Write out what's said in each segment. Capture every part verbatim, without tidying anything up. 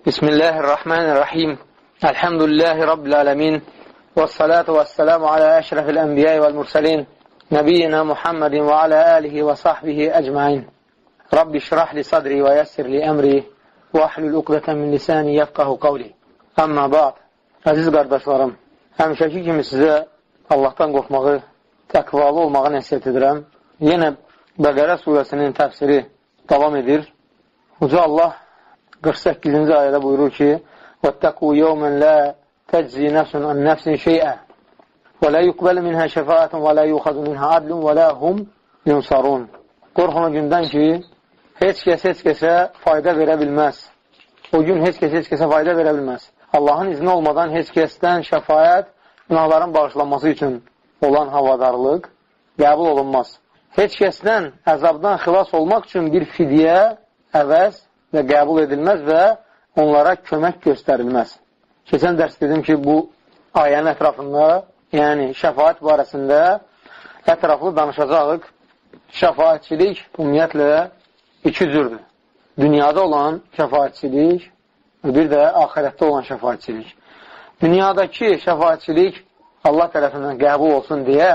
Bismillahirrahmanirrahim. Elhamdülillahi Rabbil alemin. Vessalatu vesselamu ala eşrefil enbiyai vel mursalin. Nebiyyina Muhammedin ve ala alihi ve sahbihi ecmain. Rabbi şrah li sadri ve yessir li emri ve ahlul uqdeten min lisani yefqahu qavli. Amma ba'd. Əziz qardaşlarım, həmişəki kimi sizə Allahdan qorxmağı, təqvalı olmağı nəsiyyət edirəm. Yenə Bəqərə surəsinin təfsiri davam edir. Uca Allah qırx səkkizinci ayədə buyurur ki: وَاتَّقُوا يَوْمًا لَا تَجْزِي نَفْسٌ عَنْ نَفْسٍ شَيْئًا وَلَا يُقْبَلُ مِنْهَا شَفَاعَةٌ وَلَا يُؤْخَذُ مِنْهَا عَدْلٌ وَلَا هُمْ يُنْصَرُونَ. Qorxun o gündən ki, heç kəs heç kəsə fayda verə bilməz. O gün heç kəs heç kəsə fayda verə bilməz. Allahın izni olmadan heç kəsdən şəfaət, günahların bağışlanması üçün olan havadarlıq qəbul olunmaz. Heç kəsdən əzabdan xilas olmaq üçün bir fidyə, əvəz və qəbul edilməz və onlara kömək göstərilməz. Keçən dərs dedim ki, bu ayənin ətrafında, yəni şəfaət barəsində ətraflı danışacağıq. Şəfaətçilik ümumiyyətlə iki cürdür. Dünyada olan şəfaətçilik və bir də axirətdə olan şəfaətçilik. Dünyadakı şəfaətçilik Allah tərəfindən qəbul olsun deyə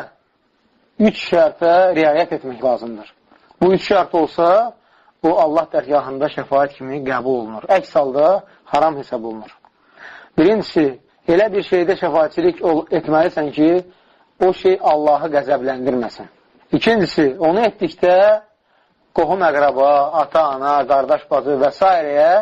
üç şərtə riayət etmək lazımdır. Bu üç şərt olsa, o Allah dərgahında şəfaət kimi qəbul olunur. Əks halda haram hesab olunur. Birincisi, elə bir şeydə şəfaətçilik etməlisən ki, o şey Allahı qəzəbləndirməsin. İkincisi, onu etdikdə qohum əqraba, ata, ana, qardaş, bacı və s.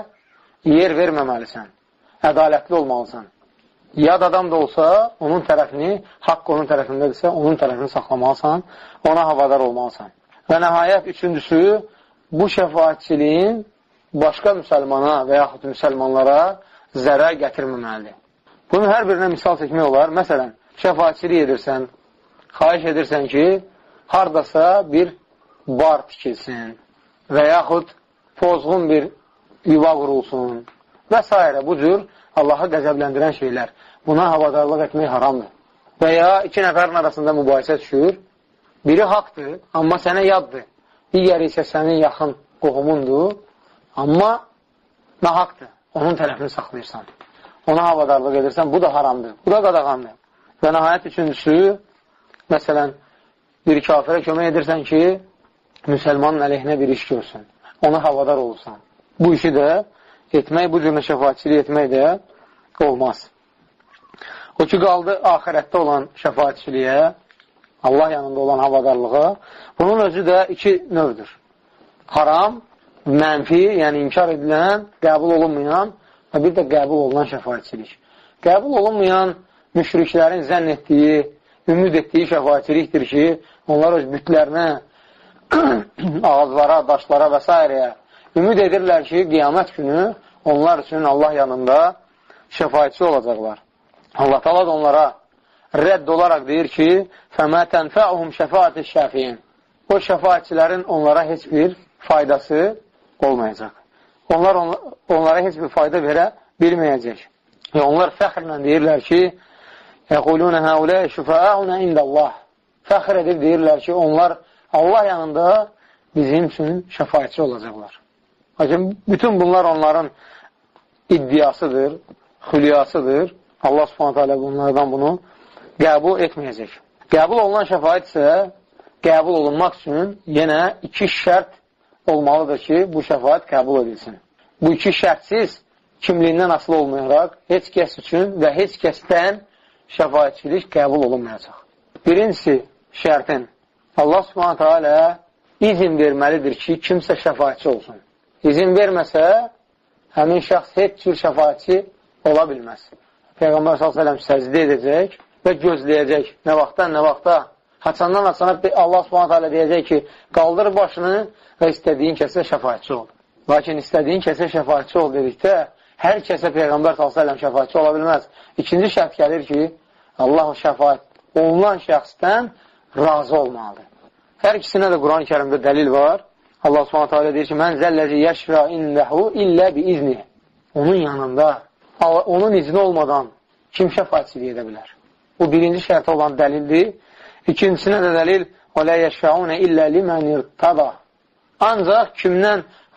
yer verməməlisən. Ədalətli olmalısan. Yad adam da olsa, onun tərəfini, haqq onun tərəfindədirsə, onun tərəfini saxlamalısan, ona havadar olmalısan. Və nəhayət, üçüncüsü, bu şəfaətçiliyin başqa müsəlmana və yaxud müsəlmanlara zərər gətirməməlidir. Bunun hər birinə misal çəkmək olar. Məsələn, şəfaətçilik edirsən, xahiş edirsən ki, haradasa bir bar tikilsin və yaxud pozğun bir yuva qurulsun və s. Bu cür Allahı qəzəbləndirən şeylər. Buna havadarlıq etmək haramdır. Və ya iki nəfərin arasında mübahisə düşür. Biri haqdır, amma sənə yaddır. Digəri isə sənin yaxın qohumundur, amma nahaqdır. Onun tərəfini saxlayırsan. Ona havadarlıq edirsən, bu da haramdır. Bu da qadağandır. Və nəhayət üçüncüsü, məsələn, bir kafirə kömək edirsən ki, müsəlmanın əleyhinə bir iş görsün. Ona havadar olursan. Bu işi də etmək, bu cürlə şəfaətçilik etmək də olmaz. O ki, qaldı axirətdə olan şəfaətçiliyə, Allah yanında olan havadarlığa. Bunun özü də iki növdür. Haram, mənfi, yəni inkar edilən, qəbul olunmayan və bir də qəbul olunan şəfaətçilik. Qəbul olunmayan müşriklərin zənn etdiyi, ümid etdiyi şəfaətçilikdir ki, onlar öz bütlərinə, ağızlara, daşlara və s. ümid edirlər ki, qiyamət günü onlar üçün Allah yanında şəfaətçi olacaqlar. Allah təala da onlara rədd olaraq deyir ki, فَمَا تَنْفَعُهُمْ شَفَاعَةِ الشَّافِينَ. O şəfaətçilərin onlara heç bir faydası olmayacaq. Onlar onlara heç bir fayda verə bilməyəcək. Və onlar fəxrlə deyirlər ki, يَقُولُونَ هَاُولَيْ شُفَاءُنَا عِنْدَ اللّٰهِ. Fəxr edib deyirlər ki, onlar Allah yanında bizim üçün şəfaətçi olacaqlar. Lakin bütün bunlar onların iddiasıdır, xülyasıdır. Allah subhanətə alə bunlardan bunu qəbul etməyəcək. Qəbul olunan şəfaət isə qəbul olunmaq üçün yenə iki şərt olmalıdır ki, bu şəfaət qəbul edilsin. Bu iki şərtsiz kimliyindən asılı olmayaraq heç kəs üçün və heç kəsdən şəfaətçilik qəbul olunmayacaq. Birincisi şərtin Allah subhanətə alə izin verməlidir ki, kimsə şəfaətçi olsun. İzin verməsə, həmin şəxs heç cür şəfaətçi ola bilməz. Peyğəmbər sallallahu əleyhi və səlləm səcdə edəcək və gözləyəcək. Nə vaxtdan, nə vaxta? Haçandan haçana Allah subhanətə alə deyəcək ki, qaldır başını və istədiyin kəsə şəfaətçi ol. Lakin istədiyin kəsə şəfaətçi ol dedikdə, hər kəsə Peyğəmbər sallallahu əleyhi və səlləm şəfaətçi ola bilməz. İkinci şərt gəlir ki, Allah şəfaət olunan şəxsdən razı olmalıdır. Hər ikisinə də Quran-ı Kərimdə dəlil var. Allah subhanətə alə deyir ki, mən zəlləzi yəşfə indəhu illə bi izni. Onun yanında, onun izni olmadan kim şəfaətçilik edə bilər? Bu birinci şərtə olan dəlildir. İkincisinə də dəlil وَلَا يَشْفَعُونَ إِلَّا لِمَنْ اِرْتَضَى. Ancaq kimdən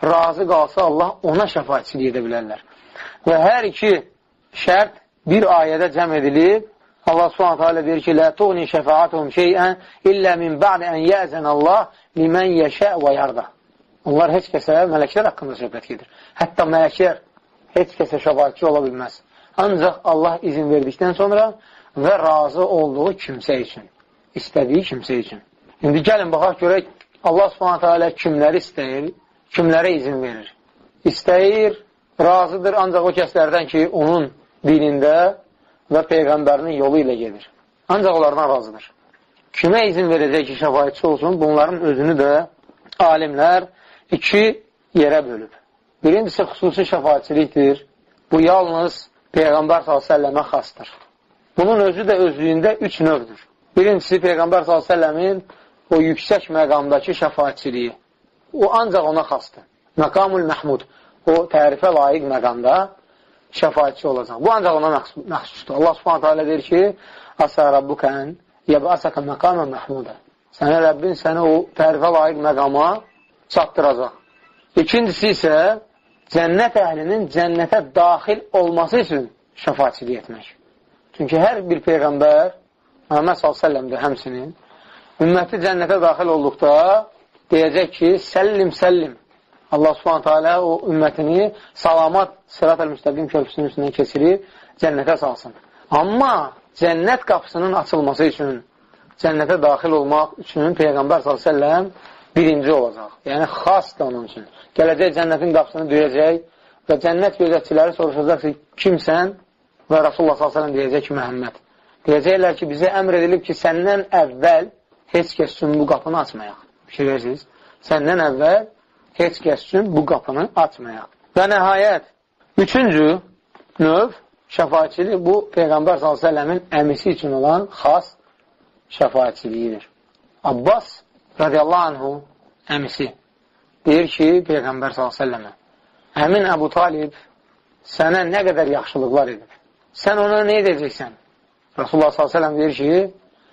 razı qalsa Allah ona şəfaətçilik edə bilərlər. Və hər iki şərt bir ayədə cəm edilib. Allah subhanahu teala deyir ki, لا تغني شفاعتهم شيئا إلا من بعد أن يأذن الله لمن يشاء ويرضى. Onlar heç kəsə mələklər haqqında söhbət gedir. Hətta mələklər heç kəsə şəfaətçi ola bilməz. Ancaq Allah izin verdikdən sonra və razı olduğu kimsə üçün, istədiyi kimsə üçün. İndi gəlin baxaq görək Allah subhanahu teala kimləri istəyir, kimlərə izin verir. İstəyir, razıdır ancaq o kəslərdən ki, onun dinində və Peyğəmbərinin yolu ilə gedir. Ancaq onlardan razıdır. Kimə izin verəcək ki, şəfaətçi olsun? Bunların özünü də alimlər iki yerə bölüb. Birincisi xüsusi şəfaətçilikdir. Bu yalnız Peyğəmbər sallallahu əleyhi və səlləmə xasdır. Bunun özü də özlüyündə üç növdür. Birincisi Peyğəmbər sallallahu əleyhi və səlləmin o yüksək məqamdakı şəfaətçiliyi. O ancaq ona xasdır. Məqamul Məhmud, o tərifə layiq məqamda şəfaətçi olacaq. Bu ancaq ona məxsusdur. Allah subhanahu teala deyir ki, Asa Rabbukən yəbəsəkə məqamən məhmudə. Sənə Rəbbin səni o tərifə layiq məqama çatdıracaq. İkincisi isə cənnət əhlinin cənnətə daxil olması üçün şəfaətçilik etmək. Çünki hər bir Peyğəmbər Məhəmməd sallallahu əleyhi və səlləmdir həmsinin ümməti cənnətə daxil olduqda deyəcək ki, səllim, səllim. Allah subhanahu teala o ümmətini salamat sırat-ül müstəqim köprüsünün üstündən keçirib cənnətə salsın. Amma cənnət qapısının açılması üçün, cənnətə daxil olmaq üçün Peyğəmbər sallallahu əleyhi və səlləm birinci olacaq. Yəni, xasdır onun üçün. Gələcək cənnətin qapısını döyəcək və cənnət gözətçiləri soruşacaq ki, kimsən? Və Rasulullah sallallahu əleyhi və səlləm deyəcək ki, Məhəmməd. Deyəcəklər ki, bizə əmr edilib ki, səndən əvvəl heç kəs üçün bu qapını açmayaq. Fikir verirsiniz? Səndən əvvəl heç kəs üçün bu qapını açmayaq. Və nəhayət, üçüncü növ şəfaətçilik bu Peyğəmbər sallallahu əleyhi və səlləmin əmisi üçün olan xas şəfaətçiliyidir. Abbas radiyallahu anhu əmisi deyir ki, Peyğəmbər sallallahu əleyhi və səlləmə, həmin Əbu Talib sənə nə qədər yaxşılıqlar edib. Sən ona nə edəcəksən? Rasulullah sallallahu əleyhi və səlləm deyir ki,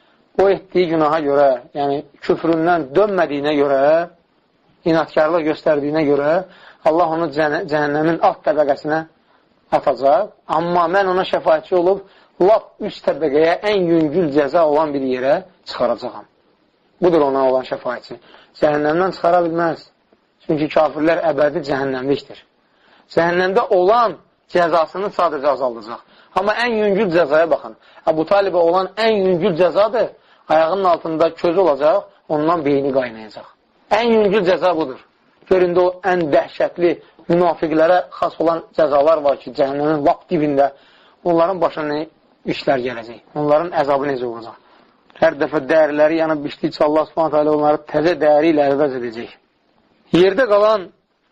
o etdiyi günaha görə, yəni küfründən dönmədiyinə görə, inatkarlıq göstərdiyinə görə Allah onu cəhənnəmin alt təbəqəsinə atacaq. Amma mən ona şəfaətçi olub, lap üst təbəqəyə ən yüngül cəza olan bir yerə çıxaracaqam. Budur ona olan şəfaətçi. Cəhənnəmdən çıxara bilməz. Çünki kafirlər əbədi cəhənnəmlikdir. Cəhənnəmdə olan cəzasını sadəcə azaldacaq. Amma ən yüngül cəzaya baxın. Əbu Talibə olan ən yüngül cəzadır. Ayağının altında köz olacaq, ondan beyni qaynayacaq. Ən yüngül cəza budur. Göründə o ən dəhşətli münafiqlərə xas olan cəzalar var ki, cəhənnəmin lap dibində onların başına nə işlər gələcək. Onların əzabı necə olacaq. Hər dəfə dəyərləri yanıb biçdikcə Allah subhanahu teala onları təzə dəyəri ilə əvəz edəcək. Yerdə qalan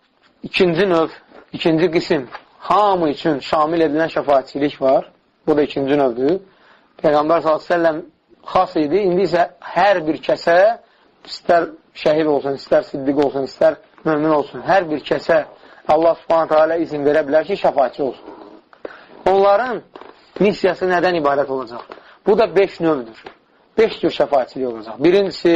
ikinci növ, ikinci qism hamı üçün şamil edilən şəfaətçilik var. Bu da ikinci növdür. Peyğəmbər sallallahu əleyhi və səlləm xas idi. İndi isə hər bir kəsə, istər şəhid olsun, istər siddiq olsun, istər mömin olsun, hər bir kəsə Allah subhanahu teala izin verə bilər ki, şəfaətçi olsun. Onların missiyası nədən ibarət olacaq? Bu da beş növdür. Beş cür şəfaətçilik olacaq. Birincisi,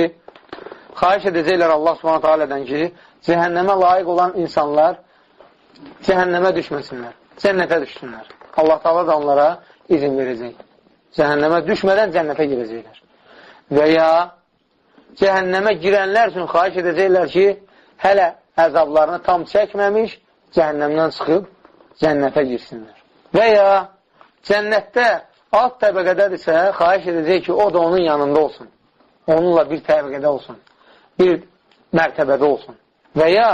xahiş edəcəklər Allah subhanahu teala'dan ki, cəhənnəmə layiq olan insanlar cəhənnəmə düşməsinlər, cənnətə düşsünlər. Allah Taala da onlara izin verəcək. Cəhənnəmə düşmədən cənnətə girəcəklər. Və ya cəhənnəmə girənlər üçün xahiş edəcəklər ki, hələ əzablarını tam çəkməmiş, cəhənnəmdən çıxıb cənnətə girsinlər. Və ya cənnətdə alt təbəqədədirsə, xahiş edəcək ki, o da onun yanında olsun. Onunla bir təbəqədə olsun. Bir mərtəbədə olsun. Və ya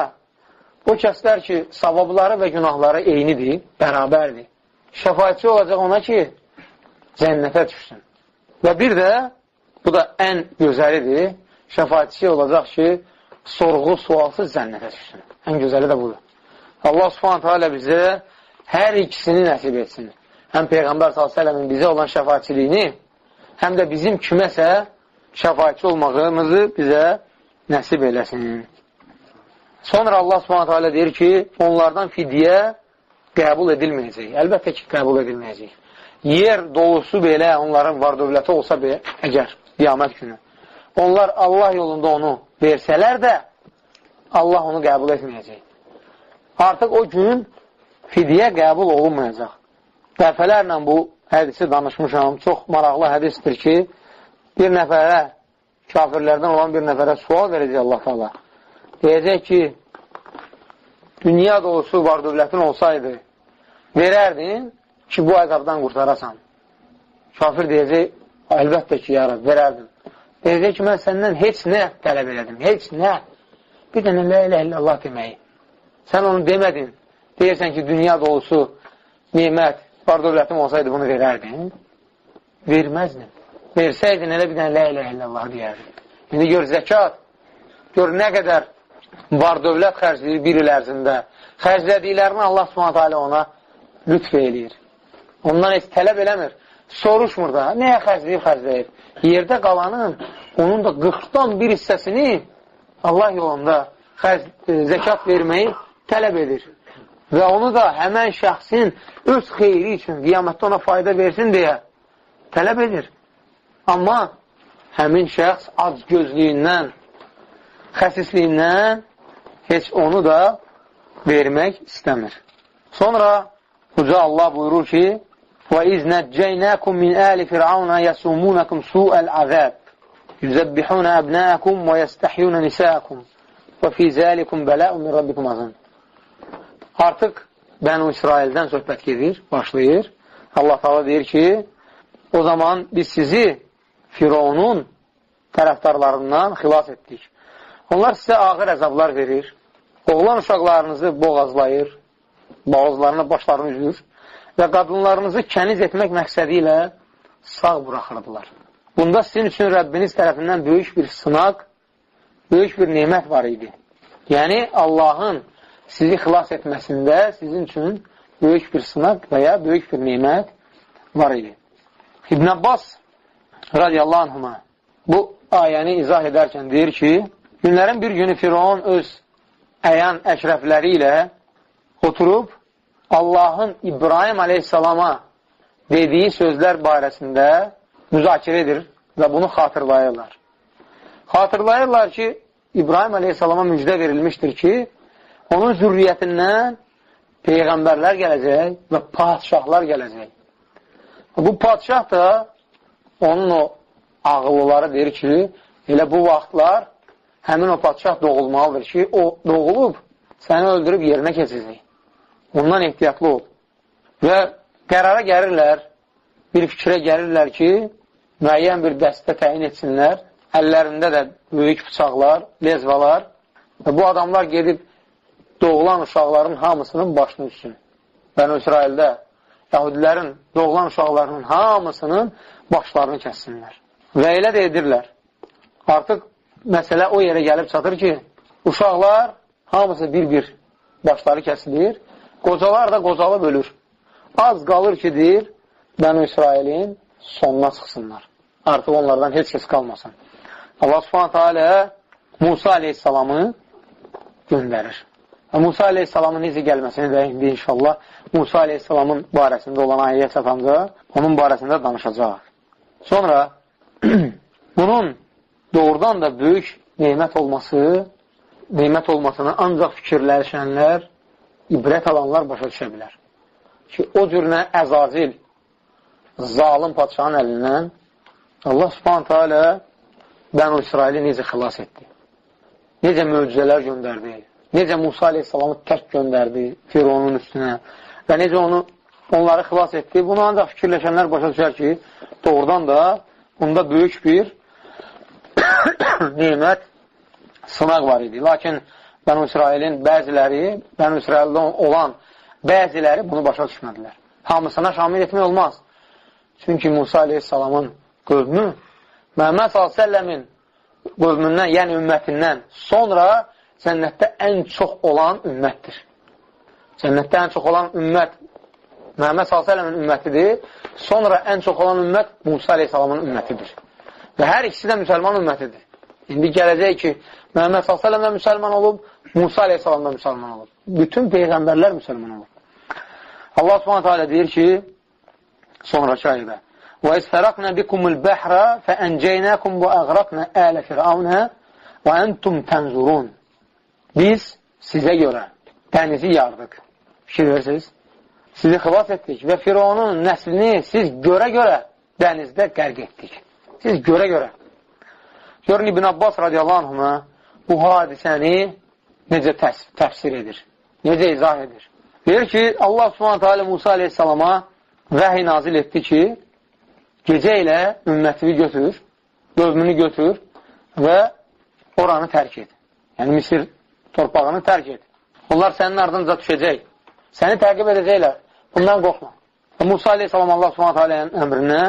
o kəslər ki, savabları və günahları eynidir, bərabərdir. Şəfaətçi olacaq ona ki, cənnətə düşsün. Və bir də, bu da ən gözəlidir, şəfaətçi olacaq ki, sorğu, sualsız cənnətə düşsün. Ən gözəli də budur. Allah subhanahu teala bizə hər ikisini nəsib etsin. Həm Peyğəmbər sallallahu əleyhi və səlləmin bizə olan şəfaətçiliyini, həm də bizim kiməsə şəfaətçi olmağımızı bizə nəsib eləsin. Sonra Allah subhanahu teala deyir ki, onlardan fidyə qəbul edilməyəcək. Əlbəttə ki, qəbul edilməyəcək. Yer dolusu belə onların var dövləti olsa belə, əgər qiyamət günü. Onlar Allah yolunda onu versələr də Allah onu qəbul etməyəcək. artıq o gün fidyə qəbul olunmayacaq. Dəfələrlə bu hədisi danışmışam. Çox maraqlı hədisdir ki, bir nəfərə, kafirlərdən olan bir nəfərə sual verəcək Allah Teala. Deyəcək ki, dünya dolusu var dövlətin olsaydı, verərdin ki, bu əzabdan qurtarasan. Kafir deyəcək, əlbəttə ki, ya Rab, verərdim. Deyəcək ki, mən səndən heç nə tələb elədim, heç nə. Bir dənə la ilahe illallah deməyi. Sən onu demədin. Deyirsən ki, dünya dolusu nimət, var dövlətim olsaydı bunu verərdin. Verməzdin. Versəydin, elə bir dənə la ilahe illallah deyərdin. İndi gör zəkat, gör nə qədər var dövlət xərcləyir bir il ərzində. Xərclədiklərini Allah Subhanahu taala ona lütf eləyir. Ondan heç tələb eləmir. Soruşmur da, nəyə xərcləyib, xərcləyib. Yerdə qalanın, onun da qırxdan bir hissəsini Allah yolunda xərc, zəkat verməyi tələb edir. Və onu da həmən şəxsin öz xeyri üçün, qiyamətdə ona fayda versin deyə tələb edir. Amma həmin şəxs ac gözlüyündən, xəsisliyindən heç onu da vermək istəmir. Sonra Uca Allah buyurur ki, وَإِذْ نَجَّيْنَاكُمْ مِنْ آلِ فِرْعَوْنَ يَسُومُونَكُمْ سُوءَ الْعَذَابِ يُذَبِّحُونَ أَبْنَاءَكُمْ وَيَسْتَحْيُونَ نِسَاءَكُمْ وَفِي ذَلِكُمْ بَلَاءٌ مِنْ رَبِّكُمْ عَظِيمٌ. Artıq Bənu İsraildən söhbət gedir, başlayır. Allah Teala deyir ki, o zaman biz sizi Firavunun tərəfdarlarından xilas etdik. Onlar sizə ağır əzablar verir. Oğlan uşaqlarınızı boğazlayır, boğazlarına başlarını üzür və qadınlarınızı kəniz etmək məqsədi ilə sağ buraxırdılar. Bunda sizin üçün Rəbbiniz tərəfindən böyük bir sınaq, böyük bir nemət var idi. Yəni, Allahın sizi xilas etməsində sizin üçün böyük bir sınaq və ya böyük bir nemət var idi. İbn Abbas radiyallahu anhuma bu ayəni izah edərkən deyir ki, günlərin bir günü Firavun öz əyan əşrəfləri ilə oturub Allahın İbrahim aleyhissalama dediyi sözlər barəsində müzakirə edir və bunu xatırlayırlar. Xatırlayırlar ki, İbrahim aleyhissalama müjdə verilmişdir ki, onun zürriyyətindən peyğəmbərlər gələcək və padişahlar gələcək. Bu padişah da onun o ağıllıları deyir ki, elə bu vaxtlar həmin o padişah doğulmalıdır ki, o doğulub səni öldürüb yerinə keçəcək. Ondan ehtiyatlı ol. Və qərara gəlirlər, bir fikrə gəlirlər ki, müəyyən bir dəstə təyin etsinlər, əllərində də böyük bıçaqlar, lezvalar və bu adamlar gedib doğulan uşaqların hamısının başını üstün. Bəni İsraildə Yahudilərin doğulan uşaqlarının hamısının başlarını kəssinlər. Və elə də edirlər. Artıq məsələ o yerə gəlib çatır ki, uşaqlar hamısı bir-bir başları kəsilir, qocalar da qocalıb ölür. Az qalır ki, deyir, Bəni İsrailin sonuna çıxsınlar. Artıq onlardan heç kəs qalmasın. Allah Subhanahu taala Musa aleyhissalamı göndərir. Və Musa aleyhissalamın necə gəlməsini də indi inşallah Musa aleyhissalamın barəsində olan ayəyə çatanda onun barəsində danışacaq. Sonra bunun doğrudan da böyük nemət olması, nemət olmasını ancaq fikirləşənlər, ibrət alanlar başa düşə bilər. Ki, o cürünə Əzazil, zalim padişahın əlindən Allah Subhanahu taala Bənu İsraili necə xilas etdi? Necə möcüzələr göndərdi? Necə Musa aleyhissalamı tək göndərdi Firavunun üstünə və necə onu, onları xilas etdi? Bunu ancaq fikirləşənlər başa düşər ki, doğrudan da bunda böyük bir nimət, sınaq var idi. Lakin Bənu İsrailin bəziləri, Bənu İsraildə olan bəziləri bunu başa düşmədilər. Hamısına şamil etmək olmaz. Çünki Musa aleyhissalamın qövmü Məhəmməd sallallahu əleyhi və səlləmin qövmündən, yəni ümmətindən sonra cənnətdə ən çox olan ümmətdir. Cənnətdə ən çox olan ümmət Məhəmməd sallallahu əleyhi və səlləmin ümmətidir. Sonra ən çox olan ümmət Musa aleyhissalamın ümmətidir. Və hər ikisi də müsəlman ümmətidir. İndi gələcək ki, Məhəmməd sallallahu əleyhi və səlləm də müsəlman olub, Musa aleyhissalam da müsəlman olub. Bütün peyğəmbərlər müsəlman olub. Allah Subhanahu taala deyir ki, sonraki ayədə وَإِذْ فَرَقْنَا بِكُمُ الْبَحْرَ فَأَنْجَيْنَاكُمْ وَأَغْرَقْنَا آلَ فِرْعَوْنَ وَأَنْتُمْ تَنْزُرُونَ Biz sizə görə dənizi yardıq. Fikir verirsiniz. Sizi xilas etdik və Firavunun nəslini siz görə-görə dənizdə qərq etdik. Siz görə-görə. Görün, İbn Abbas radiyallahu anhına bu hadisəni necə təfsir edir, necə izah edir. Deyir ki, Allah subhanətə alə Musa aleyhissalama vəhiy nazil etdi ki, gecə ilə ümmətini götür, qövmünü götür və oranı tərk et. Yəni, Misir torpağını tərk et. Onlar sənin ardınca düşəcək. Səni təqib edəcəklər. Bundan qorxma. Musa aleyhissalam Allah subhanətə alənin əmrinə,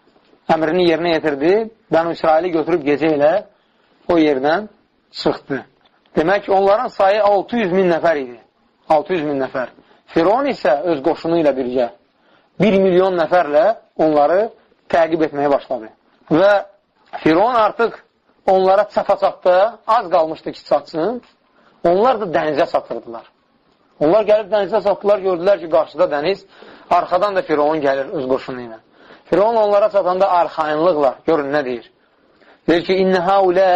əmrini yerinə yetirdi. Bənu İsraili götürüb gecə ilə o yerdən çıxdı. Demək ki, onların sayı altı yüz min nəfər idi. altı yüz min nəfər. Firon isə öz qoşunu ilə birgə bir milyon nəfərlə onları təqib etməyə başladı. Və Firon artıq onlara çata-çatda az qalmışdı ki, çatsın. Onlar da dənizə satırdılar. Onlar gəlib dənizə satdılar, gördülər ki, qarşıda dəniz, arxadan da Firon gəlir öz qoşunu ilə. Firon onlara çatanda arxayınlıqla, görün nə deyir. Deyir ki, İnnə həulə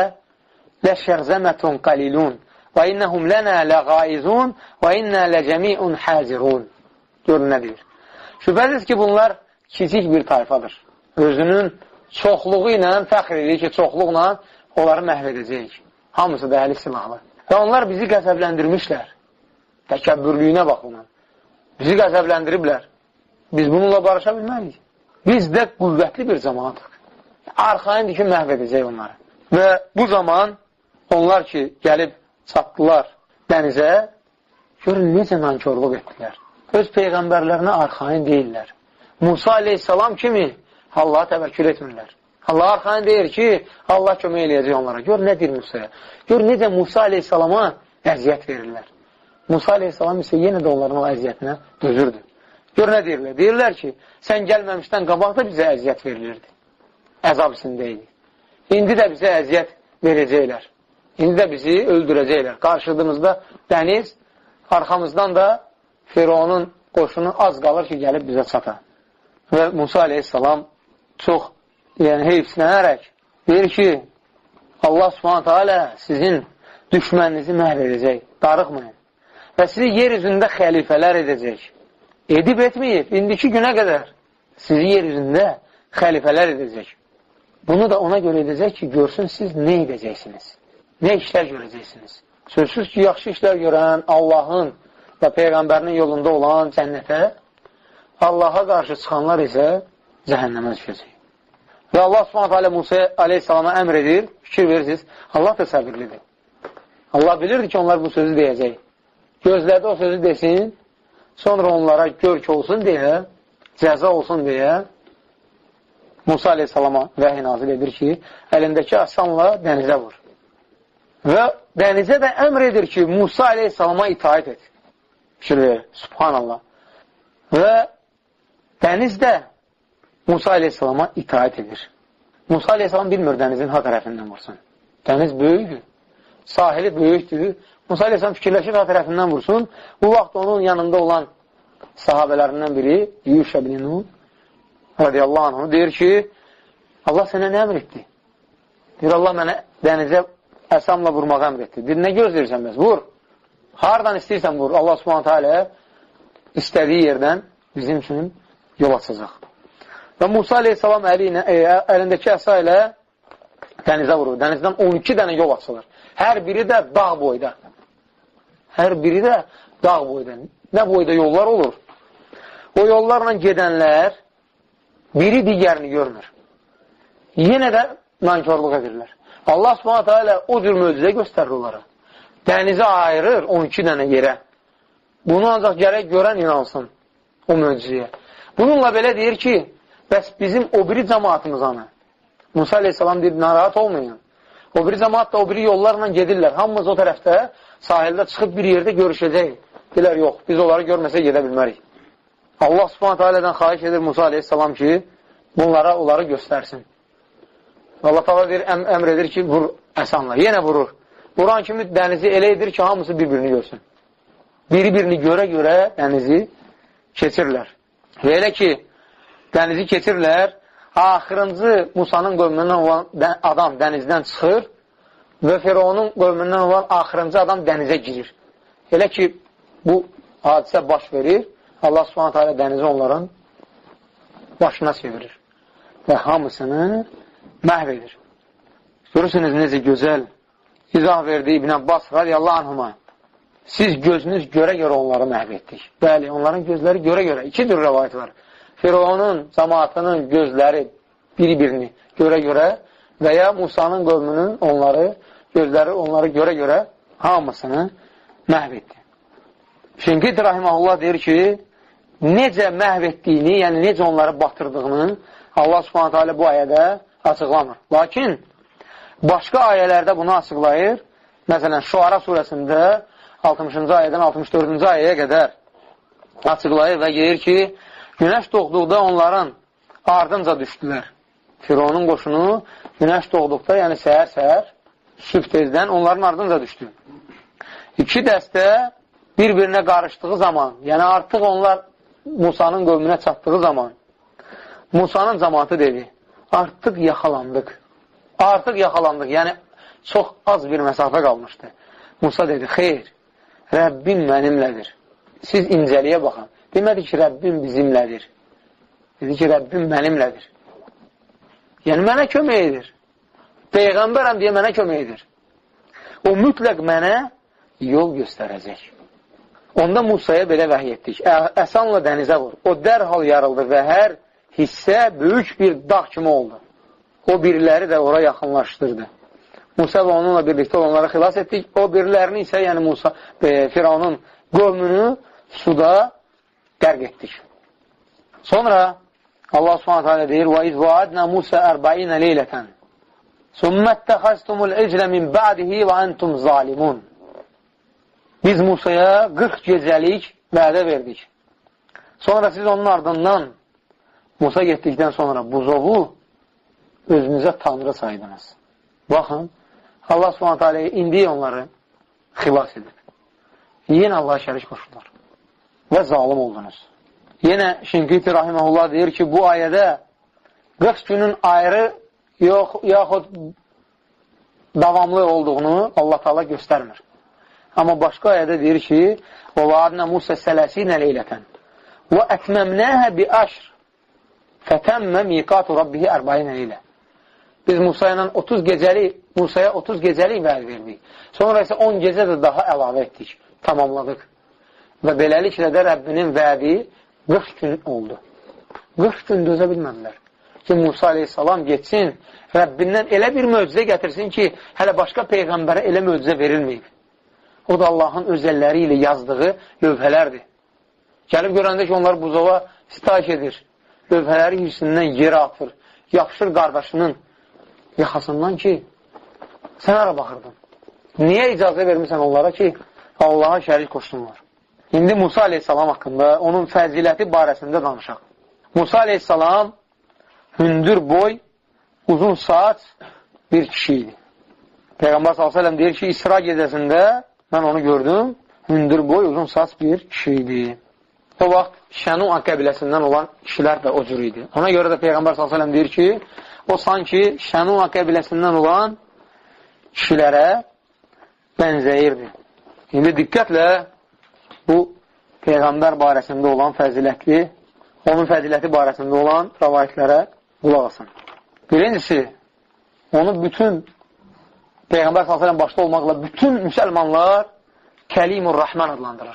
ləşərzəmətun qalilun və innəhum lənə ləqaizun və innə ləcəmiun həzirun. Görün nə deyir. Şübhəsiz ki, bunlar kiçik bir tayfadır. Özünün çoxluğu ilə fəxr edir ki, çoxluqla onları məhv edəcəyik. Hamısı da əli silahlı. Və onlar bizi qəzəbləndirmişlər. Təkəbbürlüyünə baxın. Bizi qəzəbləndiriblər. Biz bununla barışa bilmərik. Biz də qüvvətli bir cəmaatıq. Arxayındır ki, məhv edəcək onları. Və bu zaman onlar ki, gəlib çatdılar dənizə, görün, necə nankörlük etdilər. Öz peyğəmbərlərinə arxayın deyirlər. Musa aleyhissalam kimi Allaha təvəkkül etmirlər. Allah arxayın deyir ki, Allah kömək eləyəcək onlara. Gör, nə deyir Musaya? Gör, necə Musa aleyhissalama əziyyət verirlər. Musa aleyhissalam isə yenə də onların o əziyyətinə dözürdü. Gör, nə deyirlər? Deyirlər ki, sən gəlməmişdən qabaq da bizə əziyyət verilirdi. Əzab içindəydik. İndi də bizə əziyyət verəcəklər. İndi də bizi öldürəcəklər. Qarşıdığımızda dəniz, arxamızdan da Fironun qoşunu az qalır ki, gəlib bizə çata. Və Musa aleyhissalam çox yəni, heyfsilənərək deyir ki, Allah subhanətə alə sizin düşməninizi məhv edəcək, darıqmayın. Və sizi yer üzündə xəlifələr edəcək. Edib etməyib, indiki günə qədər sizi yer üzündə xəlifələr edəcək. Bunu da ona görə edəcək ki, görsün siz nə edəcəksiniz, nə işlər görəcəksiniz. Sözsüz ki, yaxşı işlər görən Allahın və Peyğəmbərinin yolunda olan cənnətə, Allaha qarşı çıxanlar isə cəhənnəmə düşəcək. Və Allah subhanətə alə Musa aleyhissalama əmr edir, fikir verirsiniz, Allah da səbirlidir. Allah bilirdi ki, onlar bu sözü deyəcək. Gözlədi o sözü desin, sonra onlara görk olsun deyə, cəza olsun deyə, Musa aleyhissalama vəhiy nazil edir ki, əlindəki asanla dənizə vur. Və dənizə də əmr edir ki, Musa aleyhissalama itaət et. Fikir verir, subhanallah. Və dəniz də Musa aleyhissalama itaət edir. Musa aleyhissalam bilmir dənizin ha tərəfindən vursun. Dəniz böyükdür, sahili böyükdür. Musa aleyhissalam fikirləşir ha tərəfindən vursun. Bu vaxt onun yanında olan sahabələrindən biri, Yuşa bin Nun radiyallahu anh, deyir ki, Allah sənə nə əmr etdi? Deyir, Allah mənə dənizə əsamla vurmağa əmr etdi. Deyir, nə gözləyirsən bəs? Vur. Hardan istəyirsən vur. Allah subhanətə alə istədiyi yerdən bizim üçün yol açacaq. Və Musa aleyhissalam əli ilə, e, əlindəki əsa ilə dənizə vurur. Dənizdən on iki dənə yol açılır. Hər biri də dağ boyda. Hər biri də dağ boyda. Nə boyda yollar olur? O yollarla gedənlər biri digərini görmür. Yenə də nankörlük edirlər. Allah subhanətə alə o cür möcüzə göstərir onlara. Dənizi ayırır on iki dənə yerə. Bunu ancaq gərək görən inansın o möcüzəyə. Bununla belə deyir ki, bəs bizim o biri cəmaatımız anı. Musa aleyhissalam deyir, narahat olmayın. O biri cəmaat da o biri yollarla gedirlər. Hamımız o tərəfdə sahildə çıxıb bir yerdə görüşəcək. Deyirlər, yox, biz onları görməsə gedə bilmərik. Allah subhanətə alədən xahiş edir Musa aleyhissalam ki, bunlara onları göstərsin. Allah təala deyir, əm əmr edir ki, vur əsanla. Yenə vurur. Vuran kimi dənizi elə edir ki, hamısı bir-birini görsün. Biri-birini görə-görə dənizi keçirlər. Və elə ki, dənizi keçirlər, axırıncı Musanın qövmündən olan adam dənizdən çıxır və Fironun qövmündən olan axırıncı adam dənizə girir. Elə ki, bu hadisə baş verir, Allah Subhanahu taala dənizi onların başına çevirir və hamısını məhv edir. Görürsünüz necə gözəl izah verdi İbn Abbas radiyallahu anhuma. Siz gözünüz görə-görə onları məhv etdik. Bəli, onların gözləri görə-görə. İki tür rəvayət var. Firavunun, cəmaatının gözləri bir-birini görə-görə və ya Musanın qövmünün onları, gözləri onları görə-görə hamısını məhv etdi. Şinkit rahiməhullah deyir ki, necə məhv etdiyini, yəni necə onları batırdığını Allah Subhanahu taala bu ayədə açıqlamır. Lakin başqa ayələrdə bunu açıqlayır. Məsələn, Şuara surəsində altmışıncı ayədən altmış dördüncü ayəyə qədər açıqlayır və deyir ki, günəş doğduqda onların ardınca düşdülər. Firavunun qoşunu günəş doğduqda, yəni səhər-səhər, sübh tezdən onların ardınca düşdü. İki dəstə bir-birinə qarışdığı zaman, yəni artıq onlar Musanın qövmünə çatdığı zaman, Musanın cəmaatı dedi, artıq yaxalandıq. Artıq yaxalandıq, yəni çox az bir məsafə qalmışdı. Musa dedi, xeyr, Rəbbim mənimlədir. Siz incəliyə baxın. Demədi ki, Rəbbim bizimlədir. Dedi ki, Rəbbim mənimlədir. Yəni, mənə kömək edir. Peyğəmbərəm deyə mənə kömək edir. O mütləq mənə yol göstərəcək. Onda Musaya belə vəhiy etdik. Əsanla dənizə vur. O dərhal yarıldı və hər hissə böyük bir dağ kimi oldu. O biriləri də ora yaxınlaşdırdı. Musa və onunla birlikdə onları xilas etdik. O birilərini isə, yəni Musa, e, Firavunun qövmünü suda qərq etdik. Sonra Allah Subhanahu taala deyir: "Və iz va'adna Musa ərbə'inə leylətən. Summəttəxəstumul iclə min ba'dihi və entum zalimun." Biz Musaya qırx gecəlik vədə verdik. Sonra siz onun ardından Musa getdikdən sonra buzovu özünüzə tanrı saydınız. Baxın, Allah Subhanahu taala indi onları xilas edib. Yenə Allah'a şərik qoşurlar və zalim oldunuz. Yenə Şinkiti rahiməhullah deyir ki, bu ayədə qırx günün ayrı yox, yaxud davamlı olduğunu Allah Taala göstərmir. Amma başqa ayədə deyir ki, وَوَعَدْنَا مُوسَى ثَلَاثِينَ لَيْلَةً وَأَتْمَمْنَاهَا بِعَشْرٍ فَتَمَّ مِيقَاتُ رَبِّهِ أَرْبَعِينَ لَيْلَةً. Biz Musa ilə otuz gecəli, Musaya otuz gecəlik vəd verdik. Sonra isə on gecə də daha əlavə etdik, tamamladıq. Və beləliklə də Rəbbinin vədi qırx gün oldu. qırx gün dözə bilmədilər ki, Musa aleyhissalam geçsin, Rəbbindən elə bir möcüzə gətirsin ki, hələ başqa peyğəmbərə elə möcüzə verilməyib. O da Allahın öz əlləri ilə yazdığı lövhələrdir. Gəlib görəndə ki, onlar buzova sitayiş edir, lövhələri hirsindən yerə atır, yapışır qardaşının yaxasından ki, sən ara baxırdın. Niyə icazə vermirsən onlara ki, Allaha şərik qoşsunlar? İndi Musa aleyhissalam haqqında onun fəziləti barəsində danışaq. Musa aleyhissalam hündür boy, uzun saç bir kişi idi. Peyğəmbər sallallahu əleyhi və səlləm deyir ki, İsra gecəsində mən onu gördüm, hündür boy, uzun saç bir kişi idi. O vaxt Şənua qəbiləsindən olan kişilər də o cür idi. Ona görə də Peyğəmbər sallallahu əleyhi və səlləm deyir ki, o sanki Şənua qəbiləsindən olan kişilərə bənzəyirdi. İndi diqqətlə bu Peyğəmbər barəsində olan fəzilətli, onun fəziləti barəsində olan rəvayətlərə qulaq asın. Birincisi, onu bütün Peyğəmbər sallallahu əleyhi və səlləm başda olmaqla bütün müsəlmanlar Kəlimur Rahman adlandırır.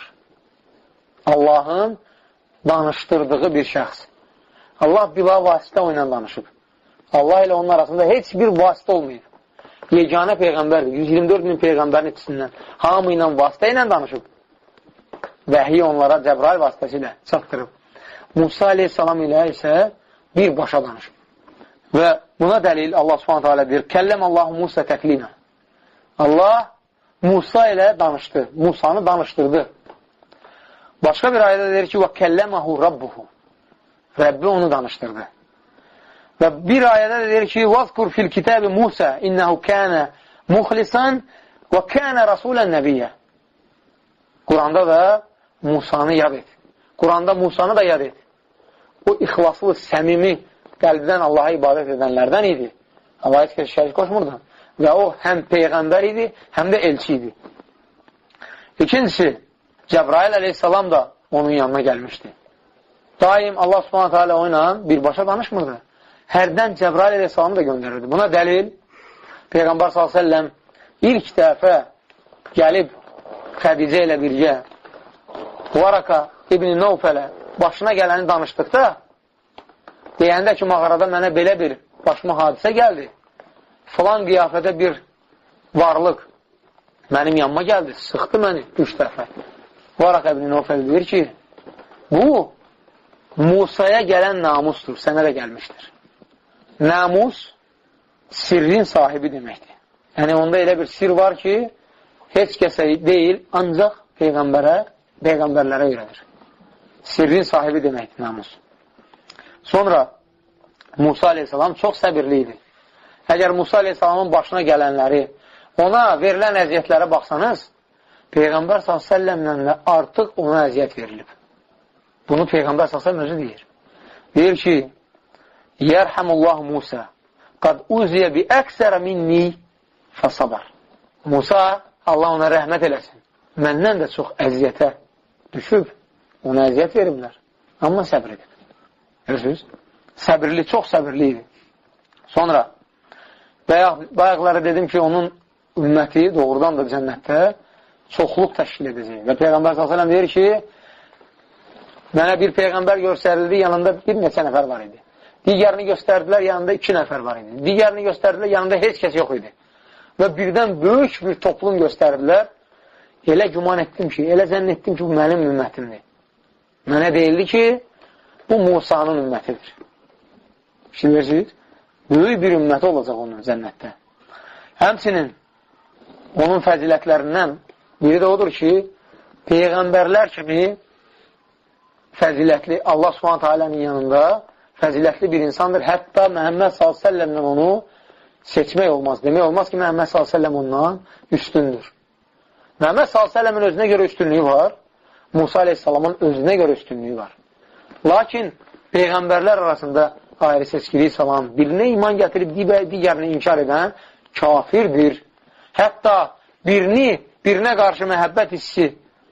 Allahın danışdırdığı bir şəxs. Allah bila vasitə o ilə danışıb. Allah ilə onun arasında heç bir vasitə olmayıb. Yeganə Peyğəmbərdir. yüz iyirmi dörd min Peyğəmbərin içindən hamı ilə vasitə ilə danışıb. Vəhiy onlara Cəbrail vasitəsilə çatdırıb. Musa aleyhissalam ilə isə birbaşa danışıb. Və buna dəlil Allah subhanətə alə deyir, Kəlləm Allah Musa təklimə. Allah Musa ilə danışdı. Musanı danışdırdı. Başqa bir ayədə deyir ki, və kəlləməhu Rabbuhu. Rəbbi onu danışdırdı. Və bir ayədə deyir ki, vəzkur fil kitəbi Musa innəhu kənə muxlisan və kənə rasulən nəbiyyə. Quranda da Musanı yad et. Quranda Musanı da yad et. O ixlaslı, səmimi, qəlbdən Allaha ibadət edənlərdən idi. Allah'a heç kəs şərik qoşmurdu. Və o həm Peyğəmbər idi, həm də elçi idi. İkincisi, Cəbrail əleyhissalam da onun yanına gəlmişdi. Daim Allah subhanətə alə o ilə birbaşa danışmırdı. Hərdən Cəbrail əleyhissalamı da göndərirdi. Buna dəlil Peyğəmbər sallallahu əleyhi və səlləm ilk dəfə gəlib Xədicə ilə birgə Varaka İbn-i Nəufələ başına gələni danışdıqda deyəndə ki, mağarada mənə belə bir başıma hadisə gəldi. Falan qiyafədə bir varlıq mənim yanıma gəldi, sıxdı məni üç dəfə. Varaka İbn-i Nəufəl deyir ki, bu Musaya gələn namusdur, sənə də gəlmişdir. Namus sirrin sahibi deməkdir. Yəni, onda elə bir sir var ki, heç kəsə deyil, ancaq Peyğəmbərə, Peyğəmbərlərə öyrədir. Sirrin sahibi deməkdir namus. Sonra Musa aleyhissalam çox səbirli idi. Əgər Musa aleyhissalamın başına gələnləri, ona verilən əziyyətlərə baxsanız, Peyğəmbər sallallahu əleyhi və səlləmlə artıq ona əziyyət verilib. Bunu Peyğəmbər sallallahu əleyhi və səlləm özü deyir. Deyir ki, Yərhamullah Musa qad uziyə bi əksərə minni fəsabar. Musa, Allah ona rəhmət eləsin. Məndən də çox əziyyətə düşüb, ona əziyyət veriblər. Amma səbir edib. Görürsünüz? Səbirli, çox səbirli idi. Sonra, bayaq, bayaqlara dedim ki, onun ümməti doğrudan da cənnətdə çoxluq təşkil edəcək. Və Peyğəmbər sallallahu əleyhi və səlləm deyir ki, mənə bir Peyğəmbər göstərildi, yanında bir neçə nəfər var idi. Digərini göstərdilər, yanında iki nəfər var idi. Digərini göstərdilər, yanında heç kəs yox idi. Və birdən böyük bir toplum göstərdilər. Elə güman etdim ki, elə zənn etdim ki, bu mənim ümmətimdir. Mənə deyildi ki, bu Musanın ümmətidir. Şimdi verirsiniz, böyük bir ümməti olacaq onun cənnətdə. Həmçinin onun fəzilətlərindən biri də odur ki, Peyğəmbərlər kimi fəzilətli Allah Subhanahu taalanın yanında fəzilətli bir insandır. Hətta Məhəmməd sallallahu əleyhi və səlləmlə onu seçmək olmaz. Demək olmaz ki, Məhəmməd sallallahu əleyhi və səlləm ondan üstündür. Məhəmməd sallallahu əleyhi və səlləmin özünə görə üstünlüyü var. Musa aleyhissalamın özünə görə üstünlüyü var. Lakin Peyğəmbərlər arasında ayrı seçkiliyi salan, birinə iman gətirib digərini inkar edən kafirdir. Hətta birini, birinə qarşı məhəbbət hissi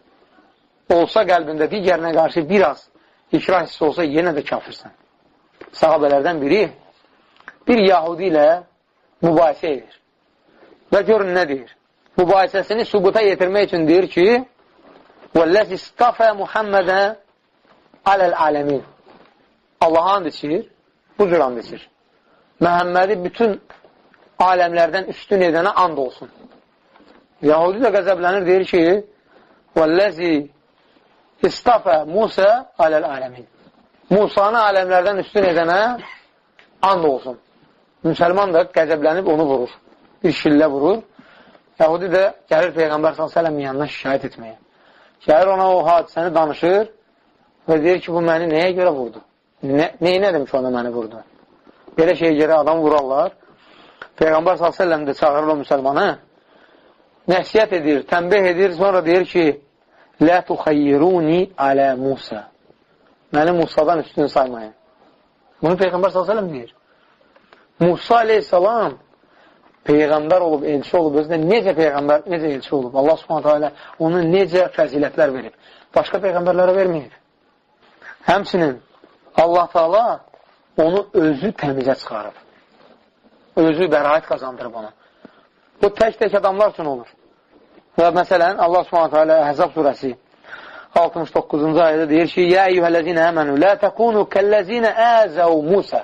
olsa qəlbində, digərinə qarşı biraz ikrah hissi olsa, yenə də kafirsən. Sahabələrdən biri bir Yahudi ilə mübahisə edir. Və görün nə deyir? Mübahisəsini sübuta yetirmək üçün deyir ki, وَالَّذِ اسْتَفَى مُحَمَّدًا عَلَى الْعَالَمِينَ Allah'a and içir, bu cür and içir. Məhəmmədi bütün aləmlərdən üstün edənə and olsun. Yahudi də qəzəblənir, deyir ki, وَالَّذِ اسْتَفَى مُوسَى عَلَى الْعَالَمِينَ Musanı aləmlərdən üstün edənə and olsun. Müsəlman da qəzəblənib onu vurur. Bir şillə vurur. Yahudi də gəlir Peyğəmbər sallallahu əleyhi və səlləmin yanına şikayət etməyə. Gəlir ona o hadisəni danışır və deyir ki, bu məni nəyə görə vurdu? Nə, neynədim ki, ona məni vurdu? Belə şeyə görə adam vurarlar. Peyğəmbər sallallahu əleyhi və səlləm də çağırır o müsəlmanı. Nəsiyyət edir, tənbih edir, sonra deyir ki, Lə tuxayyiruni alə Musa. Məni Musadan üstün saymayın. Bunu Peyğəmbər sallallahu əleyhi və səlləm deyir. Musa aleyhissalam Peyğəmbər olub, elçi olub, özünə necə Peyğəmbər, necə elçi olub. Allah subhanətə alə ona necə fəzilətlər verib. Başqa Peyğəmbərlərə verməyib. Həmçinin Allah Teala onu özü təmizə çıxarıb. Özü bəraət qazandırıb ona. Bu tək-tək adamlar üçün olur. Və məsələn, Allah subhanətə alə Əhzab surəsi altmış doqquzuncu ayədə deyir ki, Yə eyyuhələzinə əmənu, lə təkunu kəlləzinə əzəv Musa